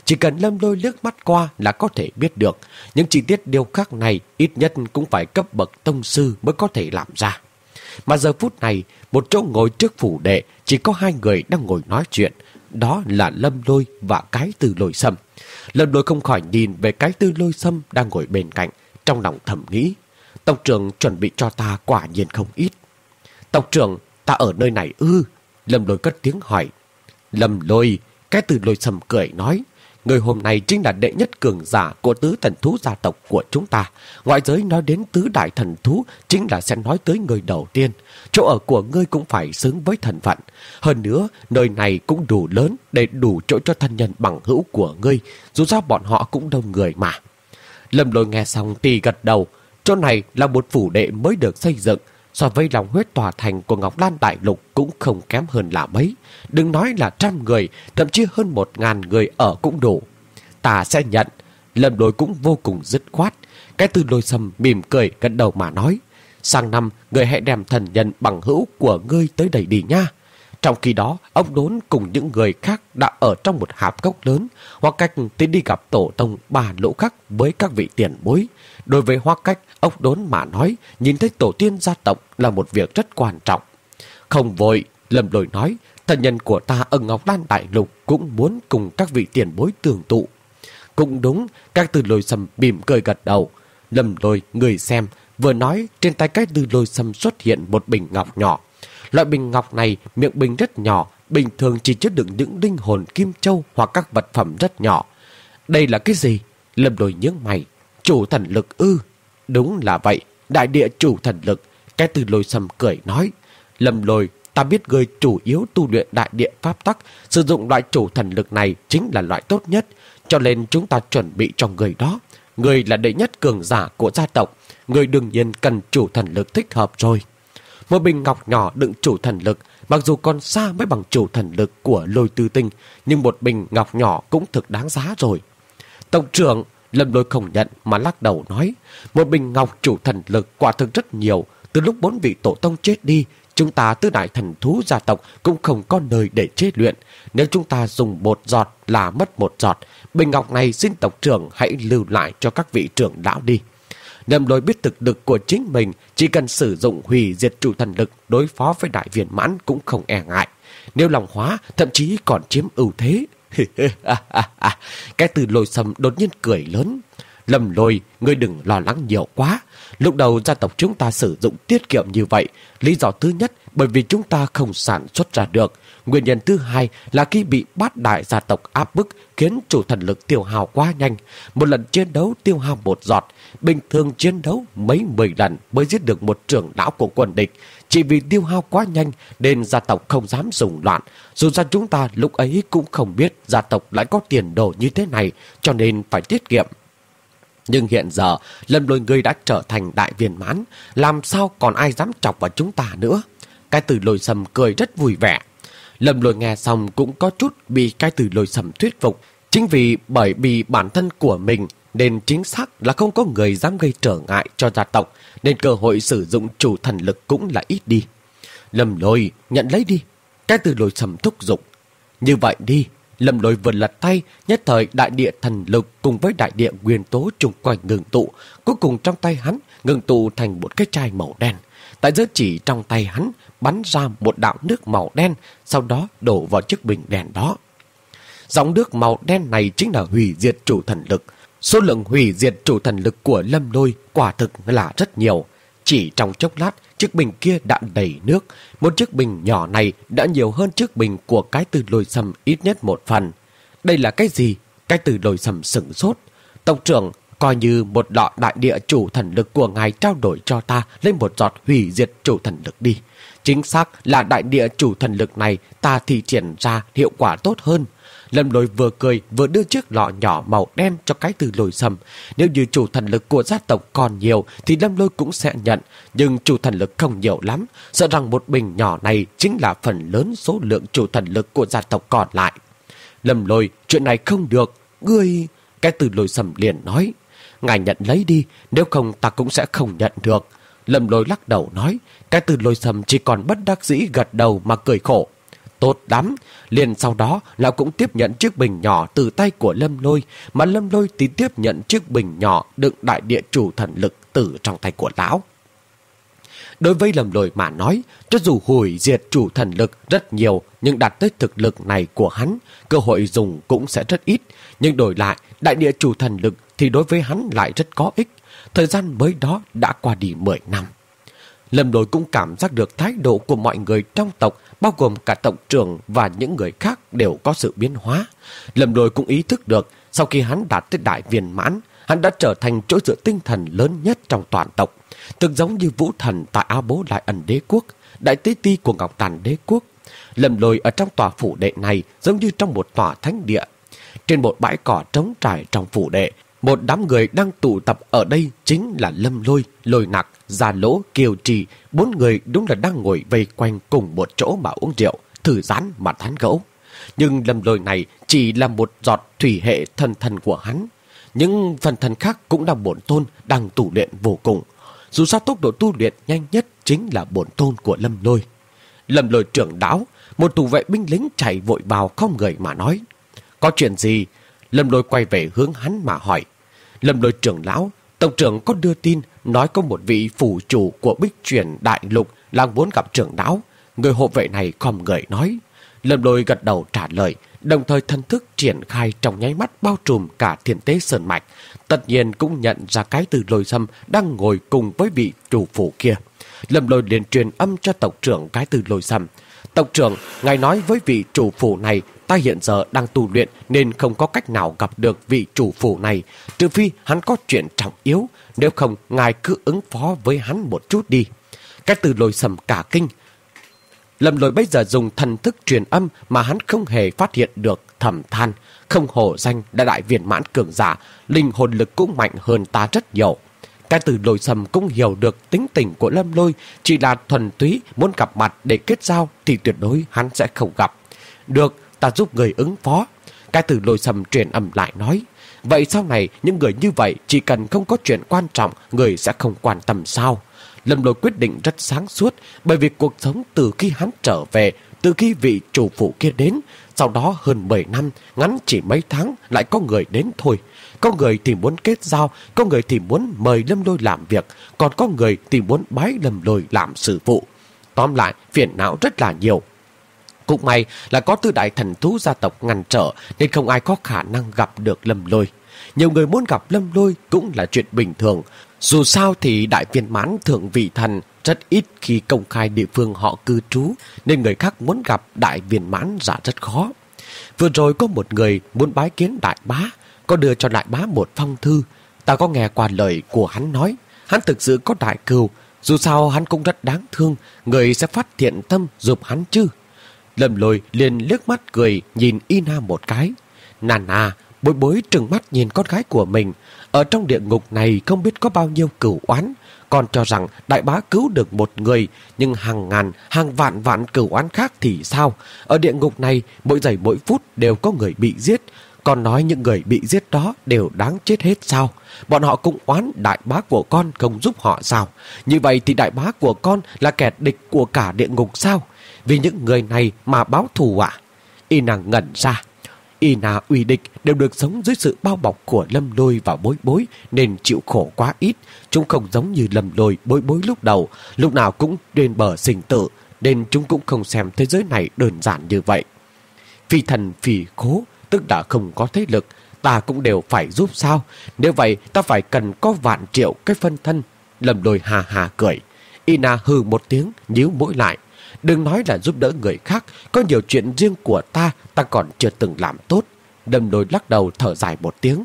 Chỉ cần Lâm Lôi liếc mắt qua là có thể biết được. Những chi tiết điêu khắc này ít nhất cũng phải cấp bậc tông sư mới có thể làm ra. Mà giờ phút này, một chỗ ngồi trước phủ đệ chỉ có hai người đang ngồi nói chuyện. Đó là Lâm Lôi và Cái Từ Lôi Sâm. Lâm Lôi không khỏi nhìn về Cái Từ Lôi Sâm đang ngồi bên cạnh, trong lòng thầm nghĩ, tộc trưởng chuẩn bị cho ta quả nhiên không ít. Tộc trưởng, ta ở nơi này ư? Lâm Lôi cất tiếng hỏi. Lâm Lôi, Cái Từ Lôi Sâm cười nói, người hôm nay chính là đệ nhất cường giả của tứ thần thú gia tộc của chúng ta. Ngoại giới nói đến tứ đại thần thú chính là sẽ nói tới người đầu tiên. Chỗ ở của ngươi cũng phải xứng với thần phận. Hơn nữa, nơi này cũng đủ lớn để đủ chỗ cho thân nhân bằng hữu của ngươi. Dù sao bọn họ cũng đông người mà. Lâm Lôi nghe xong thì gật đầu. Chỗ này là một phủ đệ mới được xây dựng. So với lòng huyết tòa thành của Ngọc Lan Đại Lục cũng không kém hơn là mấy. Đừng nói là trăm người, thậm chí hơn một ngàn người ở cũng đủ. Ta sẽ nhận. Lâm Lôi cũng vô cùng dứt khoát. Cái Từ Lôi Sâm mỉm cười gật đầu mà nói, sang năm người hãy đem thần nhân bằng hữu của ngươi tới đây đi nha. Trong khi đó, ông Đốn cùng những người khác đã ở trong một hạp cốc lớn, Hoa Cách tiến đi gặp tổ tông Bà Lỗ Khắc với các vị tiền bối. Đối với Hoa Cách, ông Đốn mà nói, nhìn thấy tổ tiên gia tộc là một việc rất quan trọng. Không vội, Lâm Lôi nói, thần nhân của ta ở Ngọc Lan Đại Lục cũng muốn cùng các vị tiền bối tường tụ. Cũng đúng, Các Từ Lôi Sâm mỉm cười gật đầu. Lâm Lôi, người xem, vừa nói trên tay Cái Từ Lôi Sâm xuất hiện một bình ngọc nhỏ. Loại bình ngọc này miệng bình rất nhỏ, bình thường chỉ chứa đựng những linh hồn kim châu hoặc các vật phẩm rất nhỏ. Đây là cái gì? Lâm Lôi nhướng mày. Chủ thần lực ư? Đúng là vậy, đại địa chủ thần lực. Cái Từ Lôi Sâm cười nói, Lâm Lôi, ta biết người chủ yếu tu luyện đại địa pháp tắc, sử dụng loại chủ thần lực này chính là loại tốt nhất, cho nên chúng ta chuẩn bị cho người đó. Người là đệ nhất cường giả của gia tộc, người đương nhiên cần chủ thần lực thích hợp rồi. Một bình ngọc nhỏ đựng chủ thần lực, mặc dù còn xa mới bằng chủ thần lực của Lôi Tư Tinh, nhưng một bình ngọc nhỏ cũng thực đáng giá rồi. Tổng trưởng, Lâm Lôi không nhận mà lắc đầu nói, một bình ngọc chủ thần lực quả thực rất nhiều. Từ lúc bốn vị tổ tông chết đi, chúng ta tứ đại thần thú gia tộc cũng không có nơi để chế luyện. Nếu chúng ta dùng một giọt là mất một giọt. Bình ngọc này xin tộc trưởng hãy lưu lại cho các vị trưởng lão đi. Lâm Lôi biết thực lực của chính mình, chỉ cần sử dụng hủy diệt chủ thần lực đối phó với đại viên mãn cũng không e ngại. Nếu lòng hóa, thậm chí còn chiếm ưu thế. Cái Từ Lôi Sâm đột nhiên cười lớn. Lâm Lôi, ngươi đừng lo lắng nhiều quá. Lúc đầu gia tộc chúng ta sử dụng tiết kiệm như vậy. Lý do thứ nhất, bởi vì chúng ta không sản xuất ra được. Nguyên nhân thứ hai là khi bị bát đại gia tộc áp bức khiến chủ thần lực tiêu hao quá nhanh. Một lần chiến đấu tiêu hao một giọt. Bình thường chiến đấu mấy mười lần mới giết được một trưởng lão của quân địch. Chỉ vì tiêu hao quá nhanh nên gia tộc không dám dùng loạn. Dù ra chúng ta lúc ấy cũng không biết gia tộc lại có tiền đồ như thế này, cho nên phải tiết kiệm. Nhưng hiện giờ, Lâm Lôi ngươi đã trở thành đại viên mãn, làm sao còn ai dám chọc vào chúng ta nữa? Cái Từ Lôi Sâm cười rất vui vẻ. Lâm Lôi nghe xong cũng có chút bị Cái Từ Lôi Sâm thuyết phục. Chính vì bởi vì bản thân của mình nên chính xác là không có người dám gây trở ngại cho gia tộc, nên cơ hội sử dụng chủ thần lực cũng là ít đi. Lâm Lôi, nhận lấy đi. Cái Từ Lôi Sâm thúc giục. Như vậy đi. Lâm Lôi vừa lật tay, nhất thời đại địa thần lực cùng với đại địa nguyên tố chung quanh ngừng tụ, cuối cùng trong tay hắn ngừng tụ thành một cái chai màu đen. Tại giữa chỉ trong tay hắn bắn ra một đạo nước màu đen, sau đó đổ vào chiếc bình đèn đó. Dòng nước màu đen này chính là hủy diệt chủ thần lực. Số lượng hủy diệt chủ thần lực của Lâm Lôi quả thực là rất nhiều. Chỉ trong chốc lát, chiếc bình kia đã đầy nước. Một chiếc bình nhỏ này đã nhiều hơn chiếc bình của Cái Từ Lôi Sâm ít nhất một phần. Đây là cái gì? Cái Từ Lôi Sâm sửng sốt. Tộc trưởng, coi như một lọ đại địa chủ thần lực của ngài trao đổi cho ta lên một giọt hủy diệt chủ thần lực đi. Chính xác là đại địa chủ thần lực này ta thi triển ra hiệu quả tốt hơn. Lâm Lôi vừa cười vừa đưa chiếc lọ nhỏ màu đen cho Cái Từ Lôi Sâm. Nếu như chủ thần lực của gia tộc còn nhiều thì Lâm Lôi cũng sẽ nhận, nhưng chủ thần lực không nhiều lắm, sợ rằng một bình nhỏ này chính là phần lớn số lượng chủ thần lực của gia tộc còn lại. Lâm Lôi, chuyện này không được, ngươi... Cái Từ Lôi Sâm liền nói, ngài nhận lấy đi, nếu không ta cũng sẽ không nhận được. Lâm Lôi lắc đầu nói. Cái Từ Lôi Sâm chỉ còn bất đắc dĩ gật đầu mà cười khổ. Tốt lắm, liền sau đó lão cũng tiếp nhận chiếc bình nhỏ từ tay của Lâm Lôi, mà Lâm Lôi thì tiếp nhận chiếc bình nhỏ đựng đại địa chủ thần lực từ trong tay của lão. Đối với Lâm Lôi mà nói, cho dù hủy diệt chủ thần lực rất nhiều, nhưng đạt tới thực lực này của hắn, cơ hội dùng cũng sẽ rất ít. Nhưng đổi lại, đại địa chủ thần lực thì đối với hắn lại rất có ích. Thời gian mới đó đã qua đi mười năm. Lâm Lôi cũng cảm giác được thái độ của mọi người trong tộc, bao gồm cả tộc trưởng và những người khác đều có sự biến hóa. Lâm Lôi cũng ý thức được, sau khi hắn đạt tới đại viên mãn, hắn đã trở thành chỗ dựa tinh thần lớn nhất trong toàn tộc. Thực giống như vũ thần tại Á Bố Lại Ẩn Đế Quốc, đại tế ti của Ngọc Tàn Đế Quốc. Lâm Lôi ở trong tòa phủ đệ này giống như trong một tòa thánh địa. Trên một bãi cỏ trống trải trong phủ đệ, một đám người đang tụ tập ở đây chính là Lâm Lôi, Lôi Nặc, Gia Lỗ, Kiều Trì. Bốn người đúng là đang ngồi vây quanh cùng một chỗ mà uống rượu, thư giãn mà tán gẫu. Nhưng Lâm Lôi này chỉ là một giọt thủy hệ thần thần của hắn. Những phần thần khác cũng đang bổn tôn, đang tu luyện vô cùng. Dù sao tốc độ tu luyện nhanh nhất chính là bổn tôn của Lâm Lôi. Lâm Lôi trưởng đáo, một thủ vệ binh lính chạy vội vào không người mà nói. Có chuyện gì? Lâm Lôi quay về hướng hắn mà hỏi. Lâm Lôi trưởng lão, tộc trưởng có đưa tin nói có một vị phủ chủ của Bích Chuyển Đại Lục đang muốn gặp trưởng lão. Người hộ vệ này không người nói. Lâm Lôi gật đầu trả lời, đồng thời thân thức triển khai trong nháy mắt bao trùm cả Thiên Tế Sơn Mạch. Tất nhiên cũng nhận ra cái từ Lôi Sâm đang ngồi cùng với vị chủ phủ kia. Lâm Lôi liền truyền âm cho tộc trưởng cái từ Lôi Sâm. Tộc trưởng, ngài nói với vị chủ phủ này, ta hiện giờ đang tu luyện nên không có cách nào gặp được vị chủ phủ này, trừ phi hắn có chuyện trọng yếu, nếu không ngài cứ ứng phó với hắn một chút đi. Cái từ Lôi Sâm cả kinh. Lâm Lôi bây giờ dùng thần thức truyền âm mà hắn không hề phát hiện được, thầm than, không hổ danh đã đại viên mãn cường giả, linh hồn lực cũng mạnh hơn ta rất nhiều. Cái từ Lôi Sâm cũng hiểu được tính tình của Lâm Lôi, chỉ là thuần túy muốn gặp mặt để kết giao thì tuyệt đối hắn sẽ không gặp. Được, ta giúp người ứng phó. Cái từ Lôi Sâm truyền âm lại nói, vậy sau này những người như vậy chỉ cần không có chuyện quan trọng, người sẽ không quan tâm sao? Lâm Lôi quyết định rất sáng suốt, bởi vì cuộc sống từ khi hắn trở về, từ khi vị chủ phủ kia đến, sau đó hơn mười năm, ngắn chỉ mấy tháng lại có người đến thôi. Có người thì muốn kết giao, có người thì muốn mời Lâm Lôi làm việc, còn có người thì muốn bái Lâm Lôi làm sư phụ. Tóm lại, phiền não rất là nhiều. Cũng may là có tứ đại thần thú gia tộc ngăn trở nên không ai có khả năng gặp được Lâm Lôi. Nhiều người muốn gặp Lâm Lôi cũng là chuyện bình thường. Dù sao thì đại viên mãn thượng vị thần rất ít khi công khai địa phương họ cư trú, nên người khác muốn gặp đại viên mãn giả rất khó. Vừa rồi có một người muốn bái kiến đại bá, có đưa cho đại bá một phong thư. Ta có nghe qua lời của hắn nói, hắn thực sự có đại cừu, dù sao hắn cũng rất đáng thương, người sẽ phát thiện tâm giúp hắn chứ. Lâm Lôi liền liếc mắt cười nhìn Ina một cái. Nana, Bối Bối trừng mắt nhìn con gái của mình. Ở trong địa ngục này không biết có bao nhiêu cửu oán, còn cho rằng đại bá cứu được một người, nhưng hàng ngàn, hàng vạn vạn cửu oán khác thì sao? Ở địa ngục này, mỗi giây mỗi phút đều có người bị giết. Còn nói những người bị giết đó đều đáng chết hết sao? Bọn họ cũng oán đại bá của con không giúp họ sao? Như vậy thì đại bá của con là kẻ địch của cả địa ngục sao? Vì những người này mà báo thù à? Ina ngẩn ra. Ina uy địch đều được sống dưới sự bao bọc của Lâm Lôi và Bối Bối nên chịu khổ quá ít. Chúng không giống như Lâm Lôi, Bối Bối lúc đầu, lúc nào cũng trên bờ sinh tử, nên chúng cũng không xem thế giới này đơn giản như vậy. Phi thần phỉ khố, tức là không có thế lực, ta cũng đều phải giúp sao? Nếu vậy ta phải cần có vạn triệu cái phân thân. Lâm Lôi hà hà cười. Ina hừ một tiếng, nhíu mũi lại. Đừng nói là giúp đỡ người khác, có nhiều chuyện riêng của ta, ta còn chưa từng làm tốt. Lâm Lôi lắc đầu thở dài một tiếng.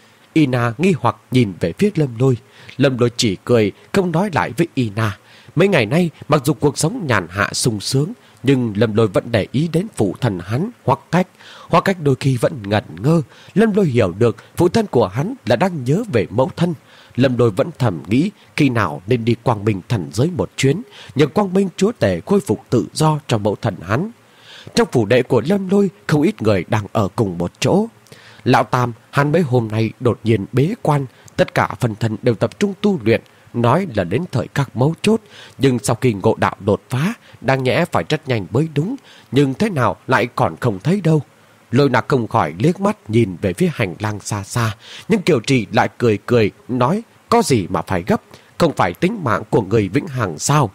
Ina nghi hoặc nhìn về phía Lâm Lôi. Lâm Lôi chỉ cười, không nói lại với Ina. Mấy ngày nay, mặc dù cuộc sống nhàn hạ sung sướng, nhưng Lâm Lôi vẫn để ý đến phụ thân hắn, Hoắc Cách. Hoắc Cách đôi khi vẫn ngẩn ngơ. Lâm Lôi hiểu được phụ thân của hắn là đang nhớ về mẫu thân. Lâm Lôi vẫn thầm nghĩ khi nào nên đi Quang Minh thần giới một chuyến, nhờ Quang Minh chúa tể khôi phục tự do cho mẫu thần hắn. Trong phủ đệ của Lâm Lôi, không ít người đang ở cùng một chỗ. Lão Tam, hắn mấy hôm nay đột nhiên bế quan, tất cả phần thân đều tập trung tu luyện, nói là đến thời khắc mấu chốt, nhưng sau khi ngộ đạo đột phá, đáng nhẽ phải rất nhanh mới đúng, nhưng thế nào lại còn không thấy đâu. Lôi Nạc không khỏi liếc mắt nhìn về phía hành lang xa xa, nhưng Kiều Trì lại cười cười, nói có gì mà phải gấp, không phải tính mạng của người vĩnh hằng sao?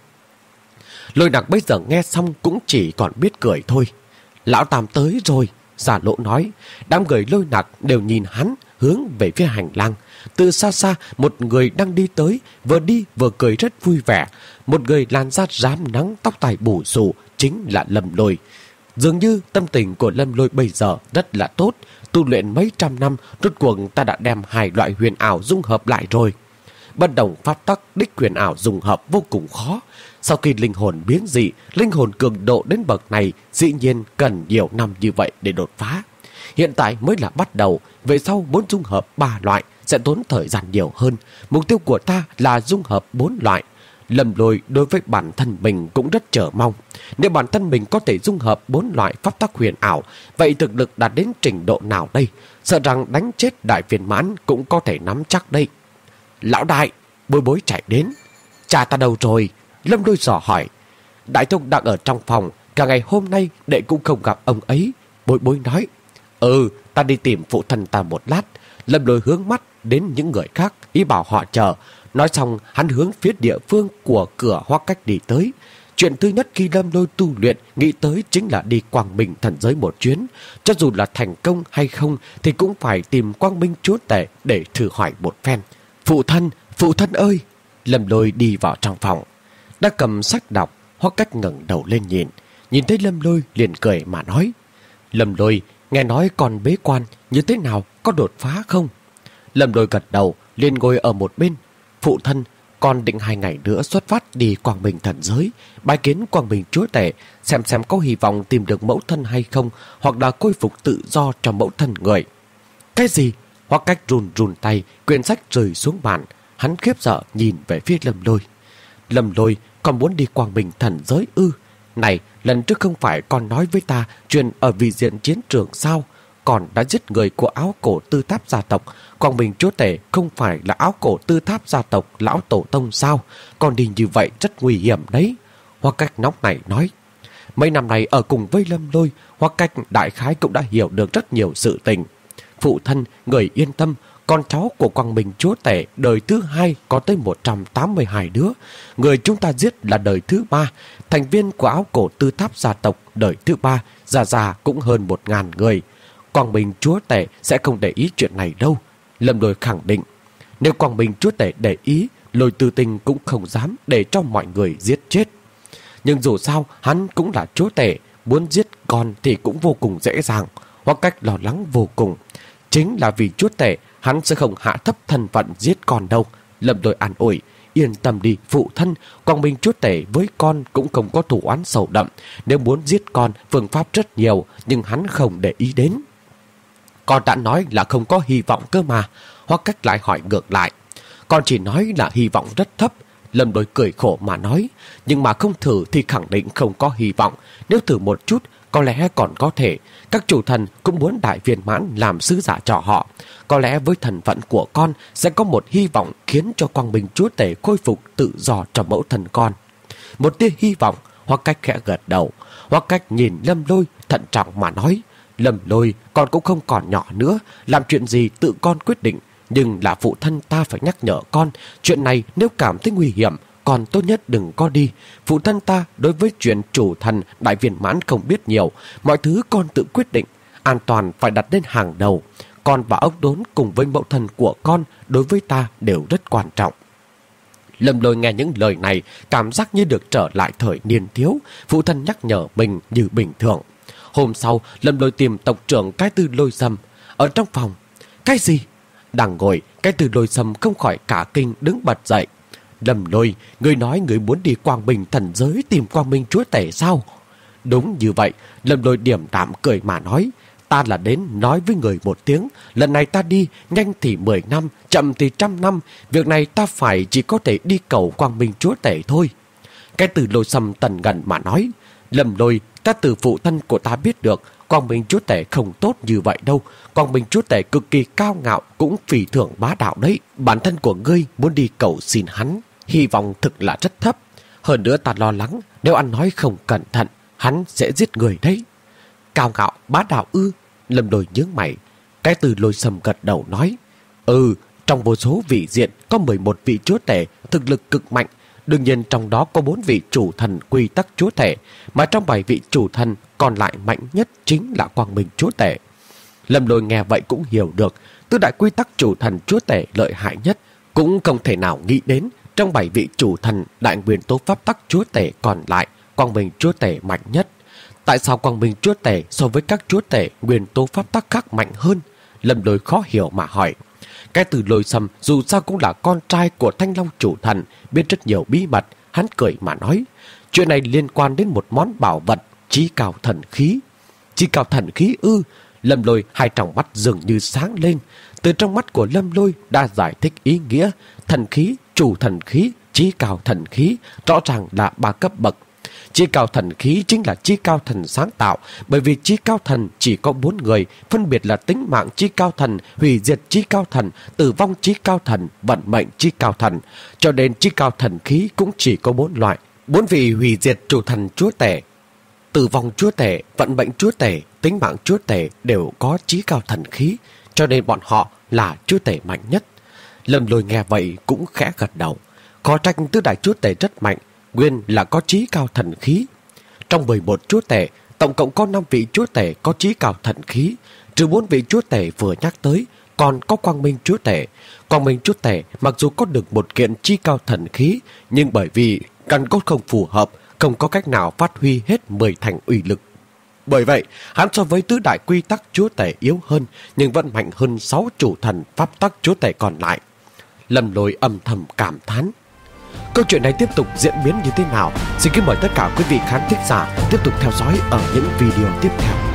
Lôi Nạc bây giờ nghe xong cũng chỉ còn biết cười thôi. Lão Tam tới rồi, Giả Lộ nói. Đám người Lôi Nạc đều nhìn hắn hướng về phía hành lang. Từ xa xa một người đang đi tới, vừa đi vừa cười rất vui vẻ. Một người làn da rám nắng, tóc tai bù xù, chính là Lâm Lôi. Dường như tâm tình của Lâm Lôi bây giờ rất là tốt. Tu luyện mấy trăm năm, rốt cuộc ta đã đem hai loại huyền ảo dung hợp lại rồi. Bất đồng pháp tắc đích huyền ảo dung hợp vô cùng khó. Sau khi linh hồn biến dị, linh hồn cường độ đến bậc này dĩ nhiên cần nhiều năm như vậy để đột phá. Hiện tại mới là bắt đầu, về sau muốn dung hợp ba loại sẽ tốn thời gian nhiều hơn. Mục tiêu của ta là dung hợp bốn loại. Lâm Lôi đối với bản thân mình cũng rất chờ mong. Nếu bản thân mình có thể dung hợp bốn loại pháp tắc huyền ảo, vậy thực lực đạt đến trình độ nào đây? Sợ rằng đánh chết đại viên mãn cũng có thể nắm chắc đây. Lão đại, Bối Bối chạy đến. Cha ta đâu rồi? Lâm Lôi dò hỏi. Đại Thúc đang ở trong phòng, cả ngày hôm nay đệ cũng không gặp ông ấy. Bối Bối nói. Ừ, ta đi tìm phụ thân ta một lát. Lâm Lôi hướng mắt đến những người khác, ý bảo họ chờ. Nói xong, hắn hướng phía địa phương của cửa Hoắc Cách đi tới. Chuyện thứ nhất khi Lâm Lôi tu luyện nghĩ tới chính là đi Quang Minh thần giới một chuyến. Cho dù là thành công hay không thì cũng phải tìm Quang Minh chúa tể để thử hỏi một phen. Phụ thân, phụ thân ơi! Lâm Lôi đi vào trong phòng. Đã cầm sách đọc, Hoắc Cách ngẩng đầu lên nhìn. Nhìn thấy Lâm Lôi liền cười mà nói. Lâm Lôi, nghe nói con bế quan, như thế nào, có đột phá không? Lâm Lôi gật đầu, liền ngồi ở một bên. Phụ thân, con định hai ngày nữa xuất phát đi Quang Minh thần giới, bái kiến Quang Minh chúa tể, xem xem có hy vọng tìm được mẫu thân hay không, hoặc là khôi phục tự do cho mẫu thân người. Cái gì? Hoắc Cách run run tay, quyển sách rơi xuống bàn. Hắn khiếp sợ nhìn về phía Lâm Lôi. Lâm Lôi, con muốn đi Quang Minh thần giới ư? Này, lần trước không phải con nói với ta chuyện ở vị diện chiến trường sao? Còn đã giết người của áo cổ tư tháp gia tộc. Quang Minh chúa tể không phải là áo cổ tư tháp gia tộc lão tổ tông sao? Còn đi như vậy rất nguy hiểm đấy. Hoắc Cách nóng này nói. Mấy năm này ở cùng với Lâm Lôi, Hoắc Cách đại khái cũng đã hiểu được rất nhiều sự tình. Phụ thân, người yên tâm, con cháu của Quang Minh chúa tể đời thứ hai có tới một trăm tám mươi hai đứa. Người chúng ta giết là đời thứ ba. Thành viên của áo cổ tư tháp gia tộc đời thứ ba, già già cũng hơn một ngàn người. Quang Minh chúa tể sẽ không để ý chuyện này đâu. Lâm Lôi khẳng định. Nếu Quang Minh chúa tể để ý, Lôi Tư Tinh cũng không dám để cho mọi người giết chết. Nhưng dù sao, hắn cũng là chúa tể, muốn giết con thì cũng vô cùng dễ dàng. Hoắc Cách lo lắng vô cùng. Chính là vì chúa tể, hắn sẽ không hạ thấp thân phận giết con đâu. Lâm Lôi an ủi. Yên tâm đi phụ thân, Quang Minh chúa tể với con cũng không có thù oán sâu đậm. Nếu muốn giết con, phương pháp rất nhiều, nhưng hắn không để ý đến. Con đã nói là không có hy vọng cơ mà. Hoắc Cách lại hỏi ngược lại. Con chỉ nói là hy vọng rất thấp. Lâm Lôi cười khổ mà nói. Nhưng mà không thử thì khẳng định không có hy vọng. Nếu thử một chút, có lẽ còn có thể. Các chủ thần cũng muốn đại viên mãn làm sứ giả cho họ. Có lẽ với thần phận của con sẽ có một hy vọng khiến cho Quang Minh chúa tể khôi phục tự do cho mẫu thần con. Một tia hy vọng. Hoắc Cách khẽ gật đầu. Hoắc Cách nhìn Lâm Lôi thận trọng mà nói. Lâm Lôi, con cũng không còn nhỏ nữa, làm chuyện gì tự con quyết định. Nhưng là phụ thân ta phải nhắc nhở con. Chuyện này nếu cảm thấy nguy hiểm, con tốt nhất đừng có đi. Phụ thân ta đối với chuyện chủ thần đại viên mãn không biết nhiều. Mọi thứ con tự quyết định. An toàn phải đặt lên hàng đầu. Con và ốc đốn cùng với mẫu thân của con đối với ta đều rất quan trọng. Lâm Lôi nghe những lời này, cảm giác như được trở lại thời niên thiếu. Phụ thân nhắc nhở mình như bình thường. Hôm sau, Lâm Lôi tìm tộc trưởng Cái Tư Lôi Sâm ở trong phòng. Cái gì? Đang ngồi, Cái Tư Lôi Sâm không khỏi cả kinh đứng bật dậy. Lâm Lôi, người nói người muốn đi Quang Minh thần giới tìm Quang Minh chúa tể sao? Đúng như vậy. Lâm Lôi điềm đạm cười mà nói. Ta là đến nói với người một tiếng. Lần này ta đi, nhanh thì mười năm, chậm thì trăm năm. Việc này ta phải chỉ có thể đi cầu Quang Minh chúa tể thôi. Cái Tư Lôi Sâm tần ngần mà nói. Lâm Lôi, ta từ phụ thân của ta biết được Quang Minh chúa tể không tốt như vậy đâu. Quang Minh chúa tể cực kỳ cao ngạo, cũng phỉ thưởng bá đạo đấy. Bản thân của ngươi muốn đi cầu xin hắn, hy vọng thực là rất thấp. Hơn nữa ta lo lắng nếu ăn nói không cẩn thận, hắn sẽ giết người đấy. Cao ngạo bá đạo ư? Lâm Lôi nhướng mày. Cái Từ Lôi Sầm gật đầu nói, ừ, trong vô số vị diện có mười một vị chúa tể thực lực cực mạnh. Đương nhiên trong đó có bốn vị chủ thần quy tắc chúa tể, mà trong bảy vị chủ thần còn lại mạnh nhất chính là Quang Minh chúa tể. Lâm Lôi nghe vậy cũng hiểu được, tứ đại quy tắc chủ thần chúa tể lợi hại nhất, cũng không thể nào nghĩ đến trong bảy vị chủ thần đại nguyên tố pháp tắc chúa tể còn lại, Quang Minh chúa tể mạnh nhất. Tại sao Quang Minh chúa tể so với các chúa tể nguyên tố pháp tắc khác mạnh hơn? Lâm Lôi khó hiểu mà hỏi. Cái Từ Lôi Sầm dù sao cũng là con trai của Thanh Long chủ thần, biết rất nhiều bí mật. Hắn cười mà nói, chuyện này liên quan đến một món bảo vật, chí cao thần khí. Chí cao thần khí ư? Lâm Lôi hai tròng mắt dường như sáng lên. Từ trong mắt của Lâm Lôi đã giải thích ý nghĩa thần khí, chủ thần khí, chí cao thần khí, rõ ràng là ba cấp bậc. Chí cao thần khí chính là chí cao thần sáng tạo, bởi vì chí cao thần chỉ có bốn người, phân biệt là tính mạng chí cao thần, hủy diệt chí cao thần, tử vong chí cao thần, vận mệnh chí cao thần. Cho nên chí cao thần khí cũng chỉ có bốn loại. Bốn vị hủy diệt chủ thần chúa tể, tử vong chúa tể, vận mệnh chúa tể, tính mạng chúa tể đều có chí cao thần khí, cho nên bọn họ là chúa tể mạnh nhất. Lâm Lôi nghe vậy cũng khẽ gật đầu. Khó trách tứ đại chúa tể rất mạnh, nguyên là có chí cao thần khí. Trong mười một chúa tể, tổng cộng có năm vị chúa tể có chí cao thần khí, trừ bốn vị chúa tể vừa nhắc tới, còn có Quang Minh chúa tể. Quang Minh chúa tể mặc dù có được một kiện chí cao thần khí, nhưng bởi vì căn cốt không phù hợp, không có cách nào phát huy hết mười thành uy lực. Bởi vậy, hắn so với tứ đại quy tắc chúa tể yếu hơn, nhưng vẫn mạnh hơn sáu chủ thần pháp tắc chúa tể còn lại. Lâm Lôi âm thầm cảm thán. Câu chuyện này tiếp tục diễn biến như thế nào? Xin kính mời tất cả quý vị khán thính giả tiếp tục theo dõi ở những video tiếp theo.